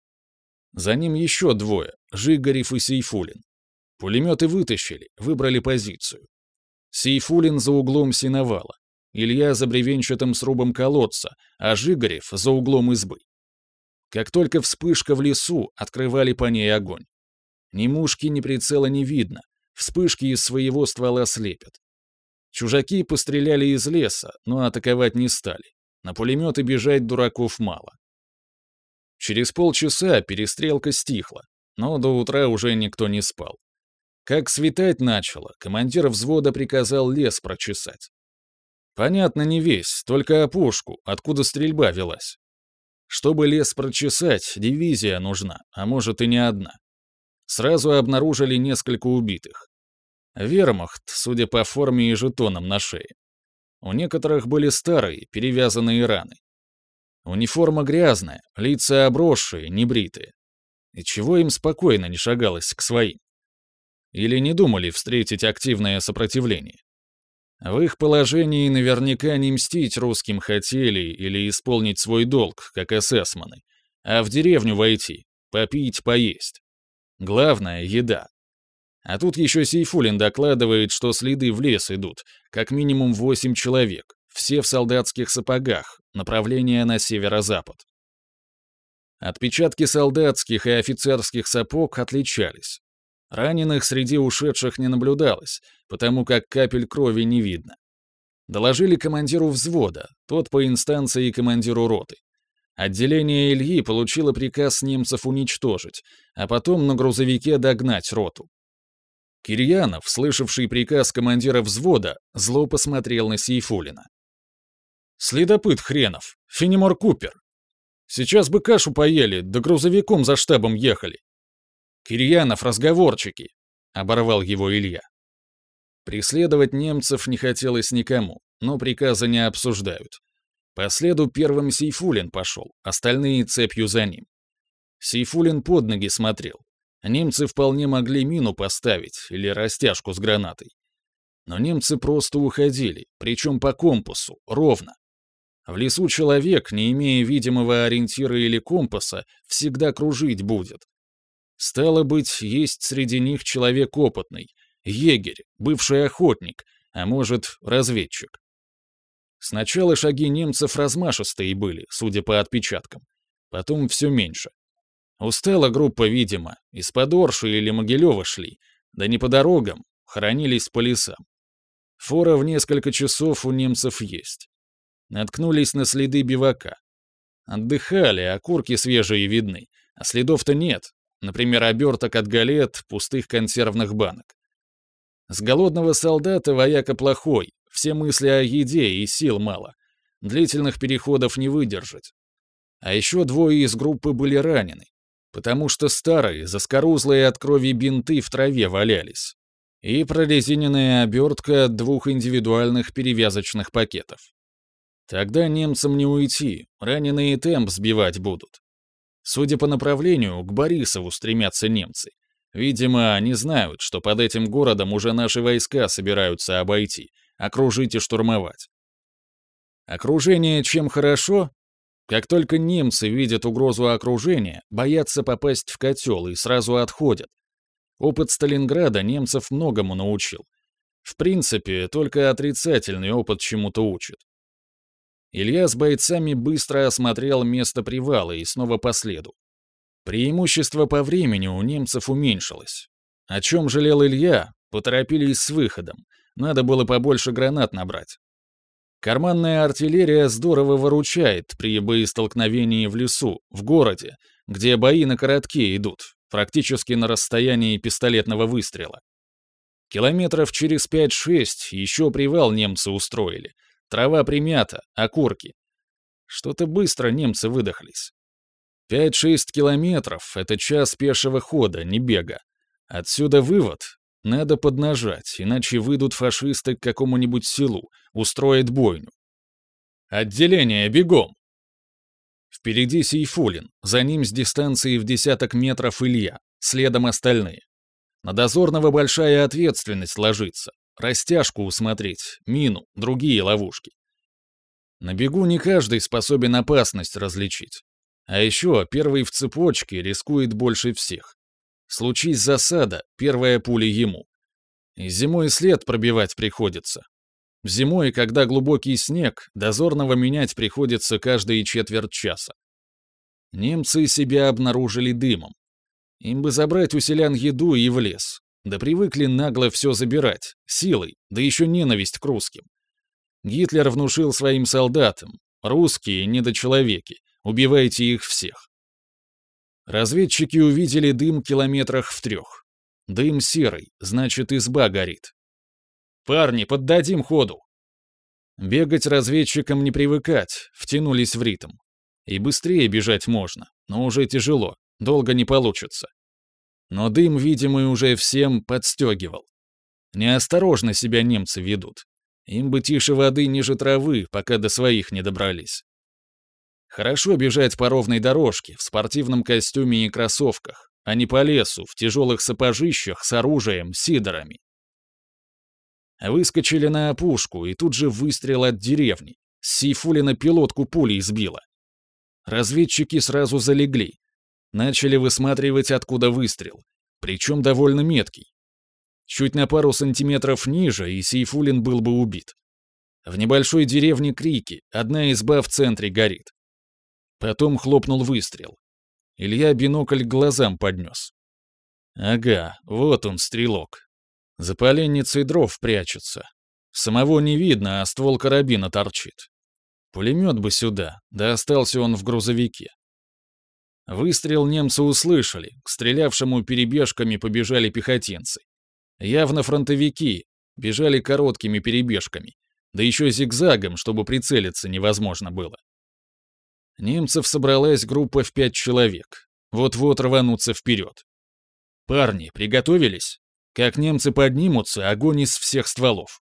За ним еще двое, Жигарев и Сейфулин. Пулеметы вытащили, выбрали позицию. Сейфулин за углом сеновала, Илья за бревенчатым срубом колодца, а Жигарев за углом избы. Как только вспышка в лесу, открывали по ней огонь. Ни мушки, ни прицела не видно, вспышки из своего ствола слепят. Чужаки постреляли из леса, но атаковать не стали. На пулеметы бежать дураков мало. Через полчаса перестрелка стихла, но до утра уже никто не спал. Как светать начало, командир взвода приказал лес прочесать. Понятно, не весь, только опушку, откуда стрельба велась. Чтобы лес прочесать, дивизия нужна, а может и не одна. Сразу обнаружили несколько убитых. Вермахт, судя по форме и жетонам на шее. У некоторых были старые, перевязанные раны. Униформа грязная, лица обросшие, небритые. И чего им спокойно не шагалось к своим? Или не думали встретить активное сопротивление? В их положении наверняка не мстить русским хотели или исполнить свой долг, как эсэсманы, а в деревню войти, попить, поесть. Главное — еда. А тут еще Сейфулин докладывает, что следы в лес идут, как минимум 8 человек, все в солдатских сапогах, направление на северо-запад. Отпечатки солдатских и офицерских сапог отличались. Раненых среди ушедших не наблюдалось, потому как капель крови не видно. Доложили командиру взвода, тот по инстанции командиру роты. Отделение Ильи получило приказ немцев уничтожить, а потом на грузовике догнать роту. Кирьянов, слышавший приказ командира взвода, зло посмотрел на Сейфуллина. «Следопыт хренов! Фенемор Купер! Сейчас бы кашу поели, да грузовиком за штабом ехали!» «Кирьянов, разговорчики!» — оборвал его Илья. Преследовать немцев не хотелось никому, но приказа не обсуждают. По следу первым Сейфуллин пошел, остальные цепью за ним. Сейфуллин под ноги смотрел. Немцы вполне могли мину поставить или растяжку с гранатой. Но немцы просто уходили, причем по компасу, ровно. В лесу человек, не имея видимого ориентира или компаса, всегда кружить будет. Стало быть, есть среди них человек опытный, егерь, бывший охотник, а может, разведчик. Сначала шаги немцев размашистые были, судя по отпечаткам. Потом все меньше. Устала группа, видимо, из-под Орши или Могилева шли, да не по дорогам, хоронились по лесам. Фора в несколько часов у немцев есть. Наткнулись на следы бивака. Отдыхали, окурки свежие видны, а следов-то нет, например, оберток от галет, пустых консервных банок. С голодного солдата вояка плохой, все мысли о еде и сил мало. Длительных переходов не выдержать. А еще двое из группы были ранены, потому что старые, заскорузлые от крови бинты в траве валялись. И прорезиненная обертка от 2 индивидуальных перевязочных пакетов. Тогда немцам не уйти, раненые темп сбивать будут. Судя по направлению, к Борисову стремятся немцы. Видимо, они знают, что под этим городом уже наши войска собираются обойти, окружить и штурмовать. Окружение чем хорошо? Как только немцы видят угрозу окружения, боятся попасть в котел и сразу отходят. Опыт Сталинграда немцев многому научил. В принципе, только отрицательный опыт чему-то учит. Илья с бойцами быстро осмотрел место привала и снова по следу. Преимущество по времени у немцев уменьшилось. О чем жалел Илья, поторопились с выходом. Надо было побольше гранат набрать. Карманная артиллерия здорово выручает при боестолкновении в лесу, в городе, где бои на коротке идут, практически на расстоянии пистолетного выстрела. Километров через 5-6 еще привал немцы устроили. Трава примята, окурки. Что-то быстро немцы выдохлись. 5-6 километров — это час пешего хода, не бега. Отсюда вывод — надо поднажать, иначе выйдут фашисты к какому-нибудь селу, устроят бойню. Отделение, бегом! Впереди Сейфуллин, за ним с дистанции в десяток метров Илья, следом остальные. На дозорного большая ответственность ложится. Растяжку усмотреть, мину, другие ловушки. На бегу не каждый способен опасность различить. А еще первый в цепочке рискует больше всех. Случись засада, первая пуля ему. И зимой след пробивать приходится. Зимой, когда глубокий снег, дозорного менять приходится каждые четверть часа. Немцы себя обнаружили дымом. Им бы забрать у селян еду и в лес. Да привыкли нагло все забирать, силой, да еще ненависть к русским. Гитлер внушил своим солдатам: русские недочеловеки, убивайте их всех. Разведчики увидели дым километрах в 3. Дым серый, значит, изба горит. «Парни, поддадим ходу!» Бегать разведчикам не привыкать, втянулись в ритм. И быстрее бежать можно, но уже тяжело, долго не получится. Но дым, видимый уже всем, подстегивал. Неосторожно себя немцы ведут. Им бы тише воды ниже травы, пока до своих не добрались. Хорошо бежать по ровной дорожке, в спортивном костюме и кроссовках, а не по лесу, в тяжелых сапожищах с оружием, сидорами. Выскочили на опушку, и тут же выстрел от деревни. С Сейфуллина пилотку пулей сбило. Разведчики сразу залегли. Начали высматривать, откуда выстрел. Причем довольно меткий. Чуть на пару сантиметров ниже, и Сейфуллин был бы убит. В небольшой деревне крики, одна изба в центре горит. Потом хлопнул выстрел. Илья бинокль к глазам поднес. Ага, вот он, стрелок. За поленницей дров прячется. Самого не видно, а ствол карабина торчит. Пулемет бы сюда, да остался он в грузовике. Выстрел немцы услышали, к стрелявшему перебежками побежали пехотинцы. Явно фронтовики, бежали короткими перебежками, да еще зигзагом, чтобы прицелиться невозможно было. Немцев собралась группа в 5 человек. Вот-вот рванутся вперед. Парни, приготовились? Как немцы поднимутся, огонь из всех стволов.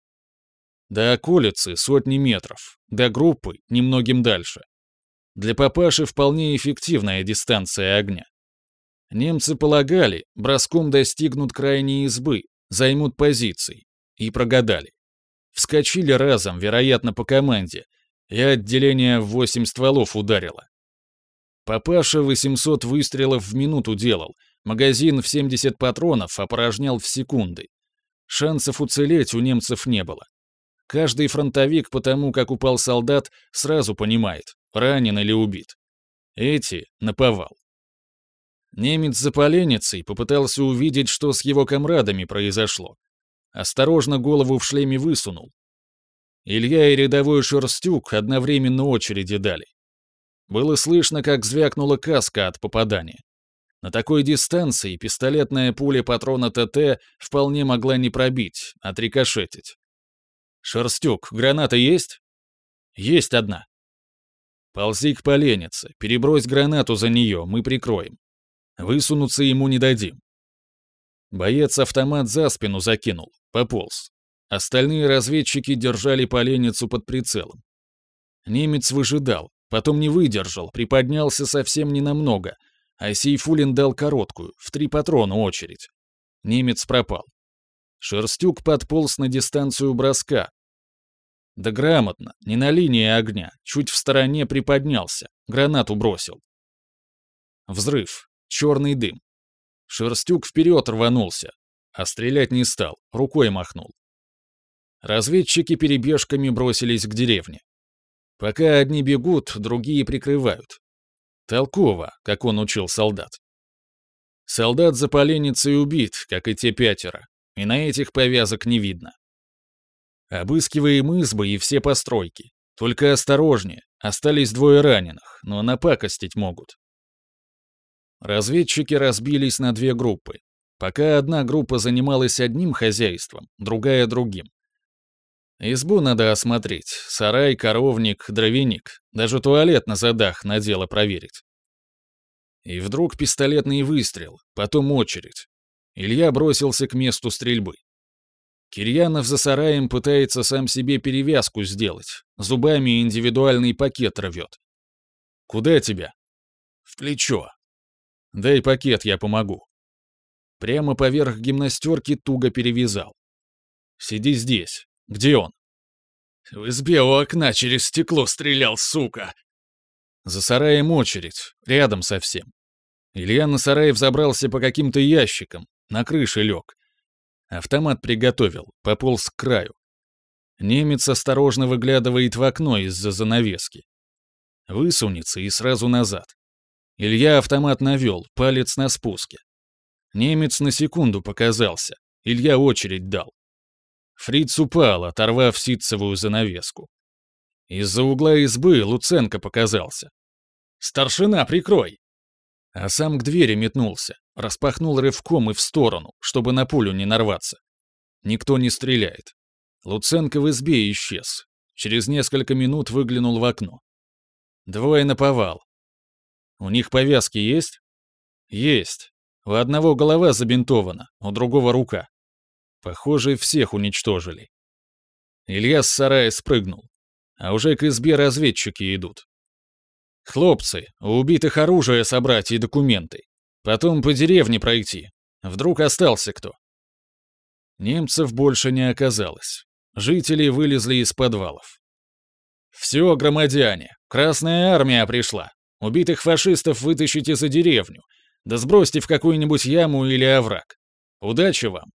До околицы сотни метров, до группы немногим дальше. Для папаши вполне эффективная дистанция огня. Немцы полагали, броском достигнут крайней избы, займут позиции. И прогадали. Вскочили разом, вероятно, по команде, и отделение в 8 стволов ударило. Папаша 800 выстрелов в минуту делал, магазин в 70 патронов опорожнял в секунды. Шансов уцелеть у немцев не было. Каждый фронтовик, потому как упал солдат, сразу понимает, ранен или убит. Эти — наповал. Немец за поленницей попытался увидеть, что с его комрадами произошло. Осторожно голову в шлеме высунул. Илья и рядовой Шерстюк одновременно очереди дали. Было слышно, как звякнула каска от попадания. На такой дистанции пистолетная пуля патрона ТТ вполне могла не пробить, отрикошетить. «Шерстюк, граната есть?» «Есть одна». «Ползи к поленнице, перебрось гранату за нее, мы прикроем. Высунуться ему не дадим». Боец автомат за спину закинул, пополз. Остальные разведчики держали поленницу под прицелом. Немец выжидал, потом не выдержал, приподнялся совсем ненамного, а Сейфулин дал короткую, в 3 патрона очередь. Немец пропал. Шерстюк подполз на дистанцию броска. Да грамотно, не на линии огня, чуть в стороне приподнялся, гранату бросил. Взрыв, черный дым. Шерстюк вперед рванулся, а стрелять не стал, рукой махнул. Разведчики перебежками бросились к деревне. Пока одни бегут, другие прикрывают. Толково, как он учил солдат. Солдат за поленницей убит, как и те 5, и на этих повязок не видно. Обыскиваем избы и все постройки. Только осторожнее, остались 2 раненых, но напакостить могут. Разведчики разбились на 2 группы. Пока одна группа занималась одним хозяйством, другая — другим. Избу надо осмотреть, сарай, коровник, дровяник, даже туалет на задах на дело проверить. И вдруг пистолетный выстрел, потом очередь. Илья бросился к месту стрельбы. Кирьянов за сараем пытается сам себе перевязку сделать, зубами индивидуальный пакет рвет. «Куда тебя?» «В плечо». «Дай пакет, я помогу». Прямо поверх гимнастерки туго перевязал. «Сиди здесь. Где он?» «В избе у окна через стекло стрелял, сука!» За сараем очередь, рядом совсем. Илья на сарай взобрался по каким-то ящикам, на крыше лег. Автомат приготовил, пополз к краю. Немец осторожно выглядывает в окно из-за занавески. Высунется и сразу назад. Илья автомат навел, палец на спуске. Немец на секунду показался, Илья очередь дал. Фриц упал, оторвав ситцевую занавеску. Из-за угла избы Луценко показался. «Старшина, прикрой!» А сам к двери метнулся, распахнул рывком и в сторону, чтобы на пулю не нарваться. Никто не стреляет. Луценко в избе исчез. Через несколько минут выглянул в окно. 2 наповал. «У них повязки есть?» «Есть. У одного голова забинтована, у другого рука. Похоже, всех уничтожили». Илья с сарая спрыгнул. А уже к избе разведчики идут. «Хлопцы, у убитых оружие собрать и документы. Потом по деревне пройти. Вдруг остался кто». Немцев больше не оказалось. Жители вылезли из подвалов. «Все, громадяне, Красная Армия пришла. Убитых фашистов вытащите за деревню. Да сбросьте в какую-нибудь яму или овраг. Удачи вам!»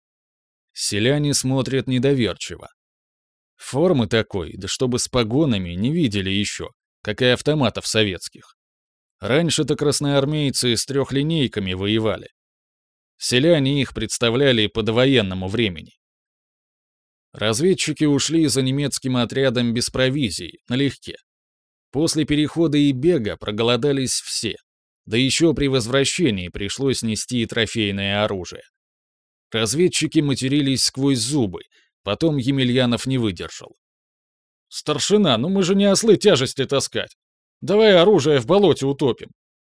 Селяне смотрят недоверчиво. Формы такой, да чтобы с погонами, не видели еще, как и автоматов советских. Раньше-то красноармейцы с 3-линейками воевали. Селяне их представляли по довоенному времени. Разведчики ушли за немецким отрядом без провизии, налегке. После перехода и бега проголодались все. Да еще при возвращении пришлось нести и трофейное оружие. Разведчики матерились сквозь зубы, потом Емельянов не выдержал. «Старшина, ну мы же не ослы тяжести таскать. Давай оружие в болоте утопим».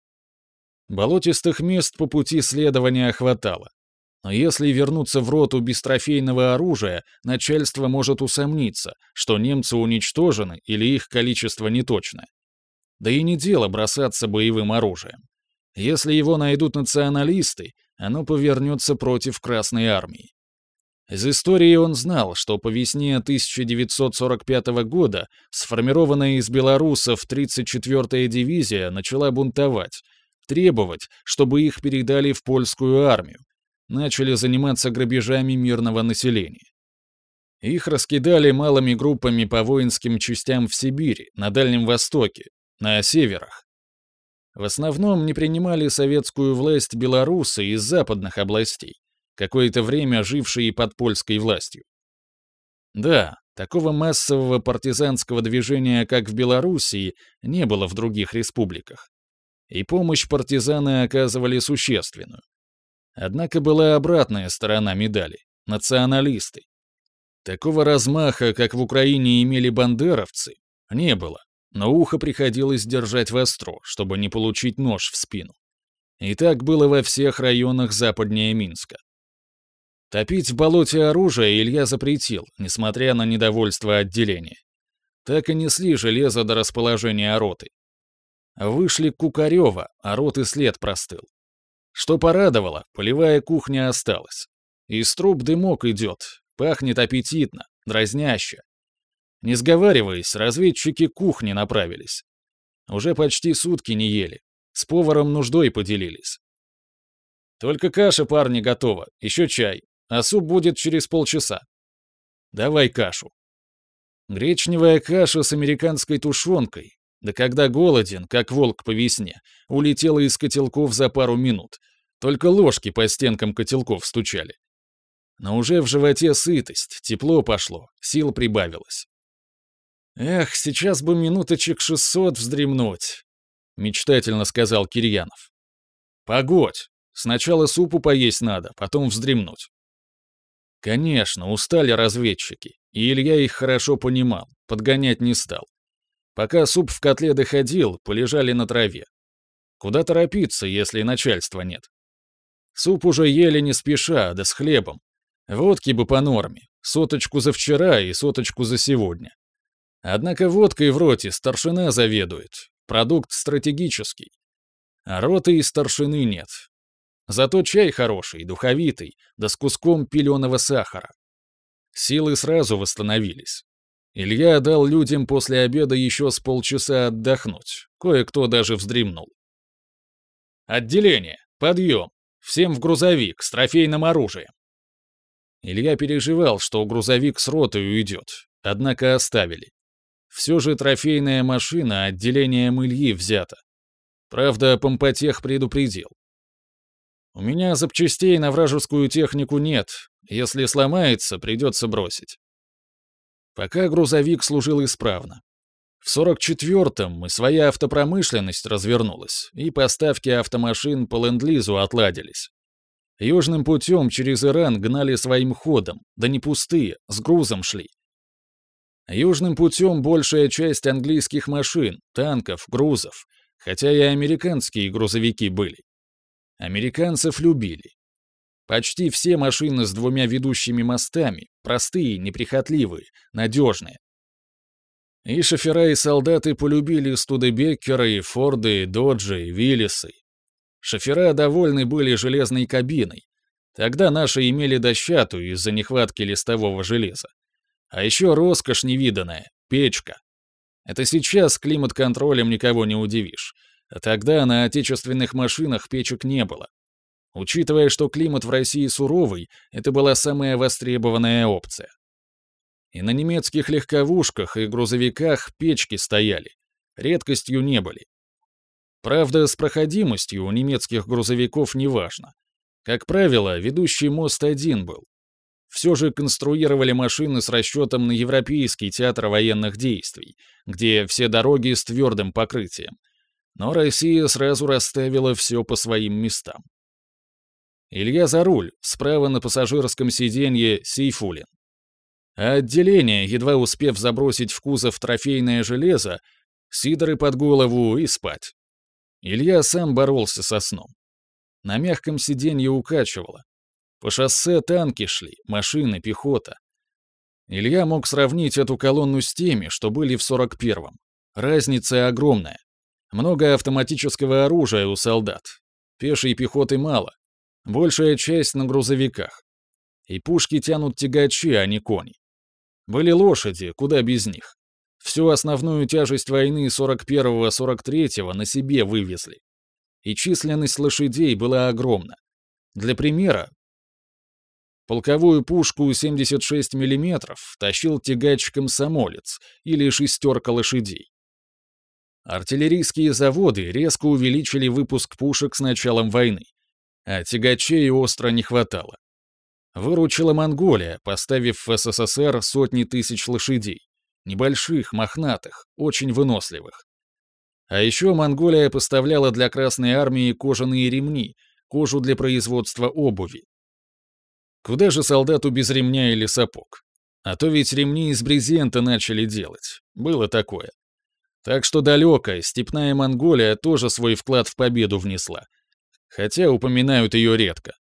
Болотистых мест по пути следования хватало. Но если вернуться в роту без трофейного оружия, начальство может усомниться, что немцы уничтожены или их количество неточное. Да и не дело бросаться боевым оружием. Если его найдут националисты, оно повернется против Красной армии. Из истории он знал, что по весне 1945 года сформированная из белорусов 34-я дивизия начала бунтовать, требовать, чтобы их передали в польскую армию, начали заниматься грабежами мирного населения. Их раскидали малыми группами по воинским частям в Сибири, на Дальнем Востоке, на северах. В основном не принимали советскую власть белорусы из западных областей, какое-то время жившие под польской властью. Да, такого массового партизанского движения, как в Белоруссии, не было в других республиках. И помощь партизаны оказывали существенную. Однако была обратная сторона медали — националисты. Такого размаха, как в Украине имели бандеровцы, не было, но ухо приходилось держать востро, чтобы не получить нож в спину. И так было во всех районах западнее Минска. Топить в болоте оружие Илья запретил, несмотря на недовольство отделения. Так и несли железо до расположения роты. Вышли к Кукарёво, а роты след простыл. Что порадовало, полевая кухня осталась. Из труб дымок идет, пахнет аппетитно, дразняще. Не сговариваясь, разведчики к кухне направились. Уже почти сутки не ели. С поваром нуждой поделились. «Только каша, парни, готова, еще чай, а суп будет через полчаса». «Давай кашу». Гречневая каша с американской тушенкой, да когда голоден, как волк по весне, улетела из котелков за пару минут. Только ложки по стенкам котелков стучали. Но уже в животе сытость, тепло пошло, сил прибавилось. «Эх, сейчас бы минуточек 600 вздремнуть», — мечтательно сказал Кирьянов. «Погодь, сначала супу поесть надо, потом вздремнуть». Конечно, устали разведчики, и Илья их хорошо понимал, подгонять не стал. Пока суп в котле доходил, полежали на траве. Куда торопиться, если начальства нет? Суп уже ели не спеша, да с хлебом. Водки бы по норме, соточку за вчера и соточку за сегодня. Однако водкой в роте старшина заведует, продукт стратегический. А роты и старшины нет. Зато чай хороший, духовитый, да с куском пиленого сахара. Силы сразу восстановились. Илья дал людям после обеда еще с полчаса отдохнуть, кое-кто даже вздремнул. «Отделение! Подъем! Всем в грузовик, с трофейным оружием!» Илья переживал, что грузовик с ротой уйдет, однако оставили. Все же трофейная машина отделением Ильи взята. Правда, помпотех предупредил. «У меня запчастей на вражескую технику нет, если сломается, придется бросить». Пока грузовик служил исправно. В 44-м и своя автопромышленность развернулась, и поставки автомашин по ленд-лизу отладились. Южным путем через Иран гнали своим ходом, да не пустые, с грузом шли. Южным путем большая часть английских машин, танков, грузов, хотя и американские грузовики были. Американцев любили. Почти все машины с двумя ведущими мостами, простые, неприхотливые, надежные. И шофера и солдаты полюбили Студебеккеры, Форды, Доджи, Виллисы. Шофера довольны были железной кабиной. Тогда наши имели дощатую из-за нехватки листового железа. А еще роскошь невиданная — печка. Это сейчас климат-контролем никого не удивишь. А тогда на отечественных машинах печек не было. Учитывая, что климат в России суровый, это была самая востребованная опция. И на немецких легковушках и грузовиках печки стояли, редкостью не были. Правда, с проходимостью у немецких грузовиков неважно. Как правило, ведущий мост один был. все же конструировали машины с расчетом на Европейский театр военных действий, где все дороги с твердым покрытием. Но Россия сразу расставила все по своим местам. Илья за руль, справа на пассажирском сиденье Сейфуллин. А отделение, едва успев забросить в кузов трофейное железо, Сидоры под голову и спать. Илья сам боролся со сном. На мягком сиденье укачивало. По шоссе танки шли, машины, пехота. Илья мог сравнить эту колонну с теми, что были в 41-м. Разница огромная. Много автоматического оружия у солдат. Пешей пехоты мало. Большая часть на грузовиках. И пушки тянут тягачи, а не кони. Были лошади, куда без них. Всю основную тяжесть войны 41-43 на себе вывезли. И численность лошадей была огромна. Для примера, полковую пушку 76 мм тащил тягач-комсомолец или шестерка лошадей. Артиллерийские заводы резко увеличили выпуск пушек с началом войны, а тягачей остро не хватало. Выручила Монголия, поставив в СССР сотни тысяч лошадей, небольших, мохнатых, очень выносливых. А еще Монголия поставляла для Красной Армии кожаные ремни, кожу для производства обуви. Куда же солдату без ремня или сапог? А то ведь ремни из брезента начали делать. Было такое. Так что далекая, степная Монголия тоже свой вклад в победу внесла. Хотя упоминают ее редко.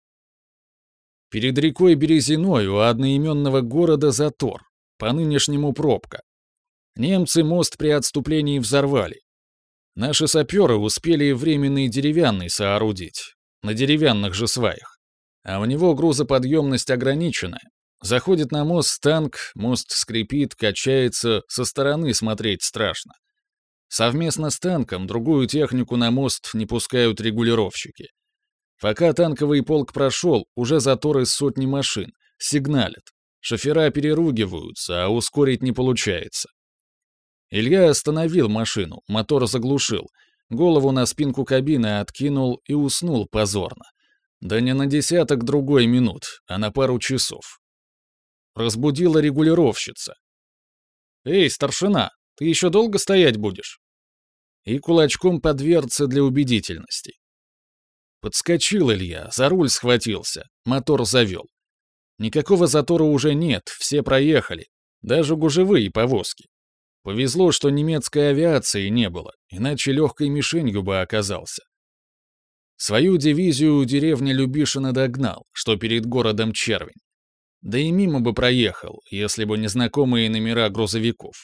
Перед рекой Березиной у одноименного города затор, по-нынешнему пробка. Немцы мост при отступлении взорвали. Наши саперы успели временный деревянный соорудить, на деревянных же сваях. А у него грузоподъемность ограниченная. Заходит на мост танк, мост скрипит, качается, со стороны смотреть страшно. Совместно с танком другую технику на мост не пускают регулировщики. Пока танковый полк прошел, уже затор из сотни машин, сигналят. Шофера переругиваются, а ускорить не получается. Илья остановил машину, мотор заглушил, голову на спинку кабины откинул и уснул позорно. Да не на десяток другой минут, а на пару часов. Разбудила регулировщица. «Эй, старшина, ты еще долго стоять будешь?» И кулачком по дверце для убедительности. Подскочил Илья, за руль схватился, мотор завел. Никакого затора уже нет, все проехали, даже гужевые повозки. Повезло, что немецкой авиации не было, иначе легкой мишенью бы оказался. Свою дивизию деревня Любишино догнал, что перед городом Червень. Да и мимо бы проехал, если бы не знакомые номера грузовиков.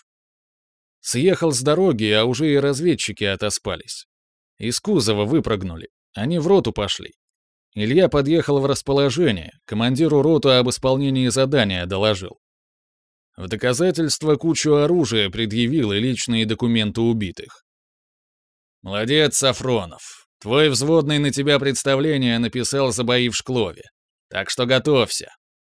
Съехал с дороги, а уже и разведчики отоспались. Из кузова выпрыгнули. Они в роту пошли. Илья подъехал в расположение, командиру роты об исполнении задания доложил. В доказательство кучу оружия предъявил и личные документы убитых. «Молодец, Сафронов. Твой взводный на тебя представление написал за бои в Шклове. Так что готовься».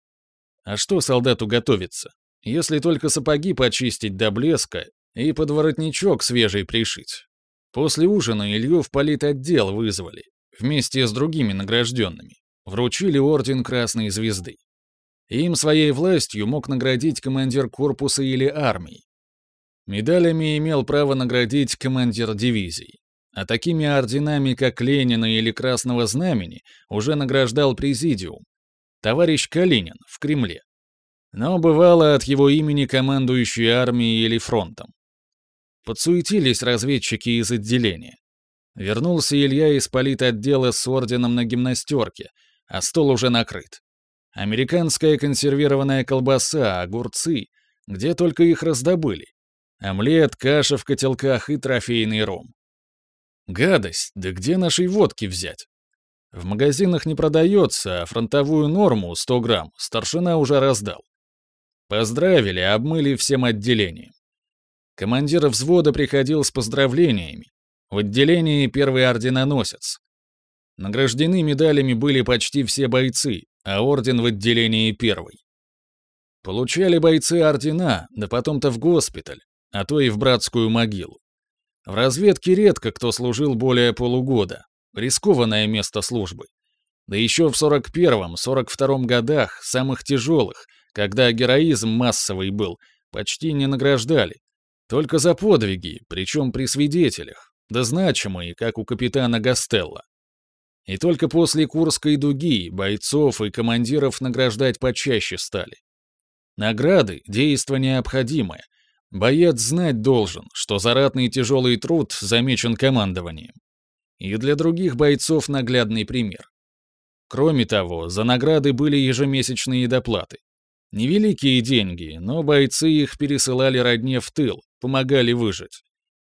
А что солдату готовиться, если только сапоги почистить до блеска и подворотничок свежий пришить? После ужина Илью в политотдел вызвали, вместе с другими награжденными. Вручили орден Красной Звезды. Им своей властью мог наградить командир корпуса или армии. Медалями имел право наградить командир дивизии. А такими орденами, как Ленина или Красного Знамени, уже награждал президиум. Товарищ Калинин в Кремле. Но бывало от его имени командующий армией или фронтом. Подсуетились разведчики из отделения. Вернулся Илья из политотдела с орденом на гимнастерке, а стол уже накрыт. Американская консервированная колбаса, огурцы, где только их раздобыли. Омлет, каша в котелках и трофейный ром. Гадость, да где нашей водки взять? В магазинах не продается, а фронтовую норму, 100 грамм, старшина уже раздал. Поздравили, обмыли всем отделением. Командир взвода приходил с поздравлениями. В отделении первый орденоносец. Награждены медалями были почти все бойцы, а орден в отделении первый. Получали бойцы ордена, да потом-то в госпиталь, а то и в братскую могилу. В разведке редко кто служил более полугода. Рискованное место службы. Да еще в 41-42 годах, самых тяжелых, когда героизм массовый был, почти не награждали. Только за подвиги, причем при свидетелях, да значимые, как у капитана Гастелло. И только после Курской дуги бойцов и командиров награждать почаще стали. Награды — действо необходимое. Боец знать должен, что за ратный тяжелый труд замечен командованием. И для других бойцов наглядный пример. Кроме того, за награды были ежемесячные доплаты. Невеликие деньги, но бойцы их пересылали родне в тыл, помогали выжить.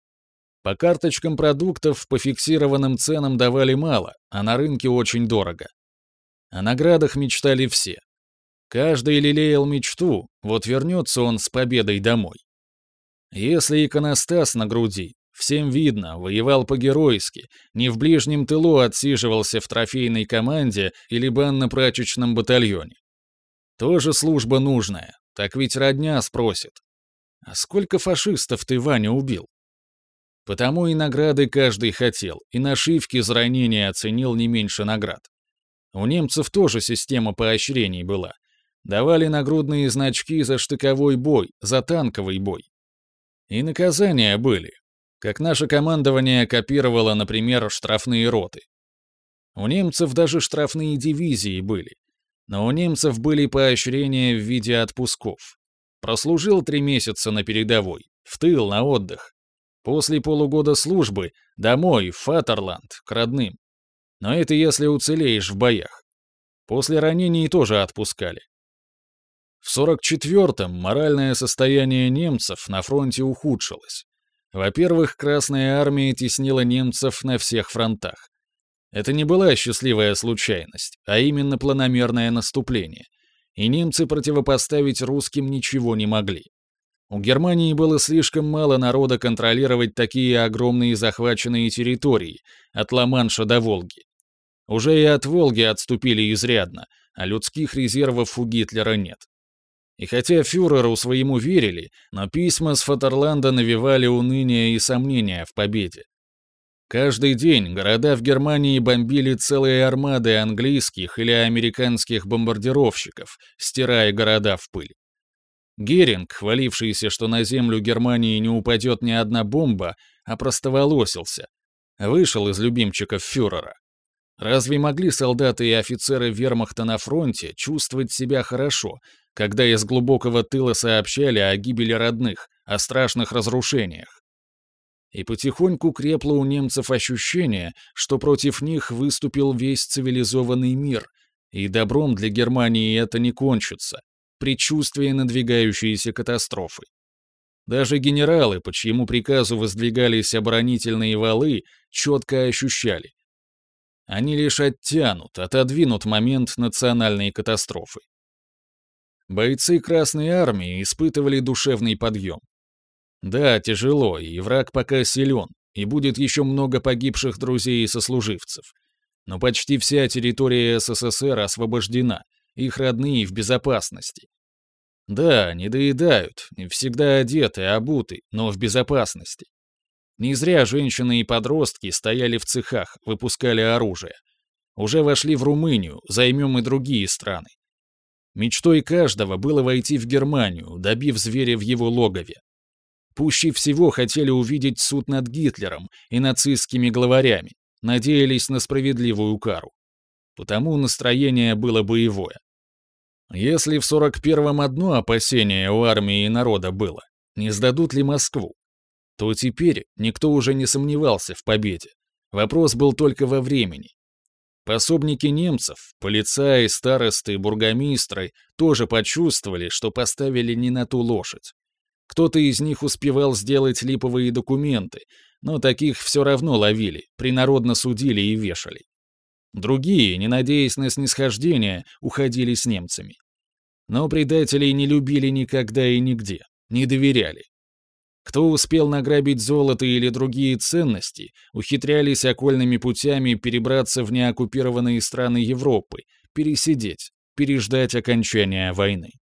По карточкам продуктов по фиксированным ценам давали мало, а на рынке очень дорого. О наградах мечтали все. Каждый лелеял мечту, вот вернется он с победой домой. Если иконостас на груди, всем видно, воевал по-геройски, не в ближнем тылу отсиживался в трофейной команде или банно-прачечном батальоне. Тоже служба нужная, так ведь родня спросит. А сколько фашистов ты, Ваня, убил? Потому и награды каждый хотел, и нашивки за ранения оценил не меньше наград. У немцев тоже система поощрений была. Давали нагрудные значки за штыковой бой, за танковый бой. И наказания были, как наше командование копировало, например, штрафные роты. У немцев даже штрафные дивизии были. Но у немцев были поощрения в виде отпусков. Прослужил 3 месяца на передовой, в тыл, на отдых. После полугода службы домой, в Фатерланд, к родным. Но это если уцелеешь в боях. После ранений тоже отпускали. В 44-м моральное состояние немцев на фронте ухудшилось. Во-первых, Красная армия теснила немцев на всех фронтах. Это не была счастливая случайность, а именно планомерное наступление. И немцы противопоставить русским ничего не могли. У Германии было слишком мало народа контролировать такие огромные захваченные территории, от Ла-Манша до Волги. Уже и от Волги отступили изрядно, а людских резервов у Гитлера нет. И хотя фюреру своему верили, но письма с Фатерланда навевали уныние и сомнения в победе. Каждый день города в Германии бомбили целые армады английских или американских бомбардировщиков, стирая города в пыль. Геринг, хвалившийся, что на землю Германии не упадет ни одна бомба, опростоволосился. Вышел из любимчиков фюрера. Разве могли солдаты и офицеры вермахта на фронте чувствовать себя хорошо, когда из глубокого тыла сообщали о гибели родных, о страшных разрушениях? И потихоньку крепло у немцев ощущение, что против них выступил весь цивилизованный мир, и добром для Германии это не кончится, предчувствие надвигающейся катастрофы. Даже генералы, по чьему приказу воздвигались оборонительные валы, четко ощущали. Они лишь отодвинут момент национальной катастрофы. Бойцы Красной армии испытывали душевный подъем. Да, тяжело, и враг пока силен, и будет еще много погибших друзей и сослуживцев. Но почти вся территория СССР освобождена, их родные в безопасности. Да, не доедают, не всегда одеты, обуты, но в безопасности. Не зря женщины и подростки стояли в цехах, выпускали оружие. Уже вошли в Румынию, займем и другие страны. Мечтой каждого было войти в Германию, добив зверя в его логове. Пуще всего хотели увидеть суд над Гитлером и нацистскими главарями, надеялись на справедливую кару. Потому настроение было боевое. Если в 41-м одно опасение у армии и народа было, не сдадут ли Москву, то теперь никто уже не сомневался в победе. Вопрос был только во времени. Пособники немцев, полицаи, старосты, бургомистры тоже почувствовали, что поставили не на ту лошадь. Кто-то из них успевал сделать липовые документы, но таких все равно ловили, принародно судили и вешали. Другие, не надеясь на снисхождение, уходили с немцами. Но предателей не любили никогда и нигде, не доверяли. Кто успел награбить золото или другие ценности, ухитрялись окольными путями перебраться в неоккупированные страны Европы, пересидеть, переждать окончания войны.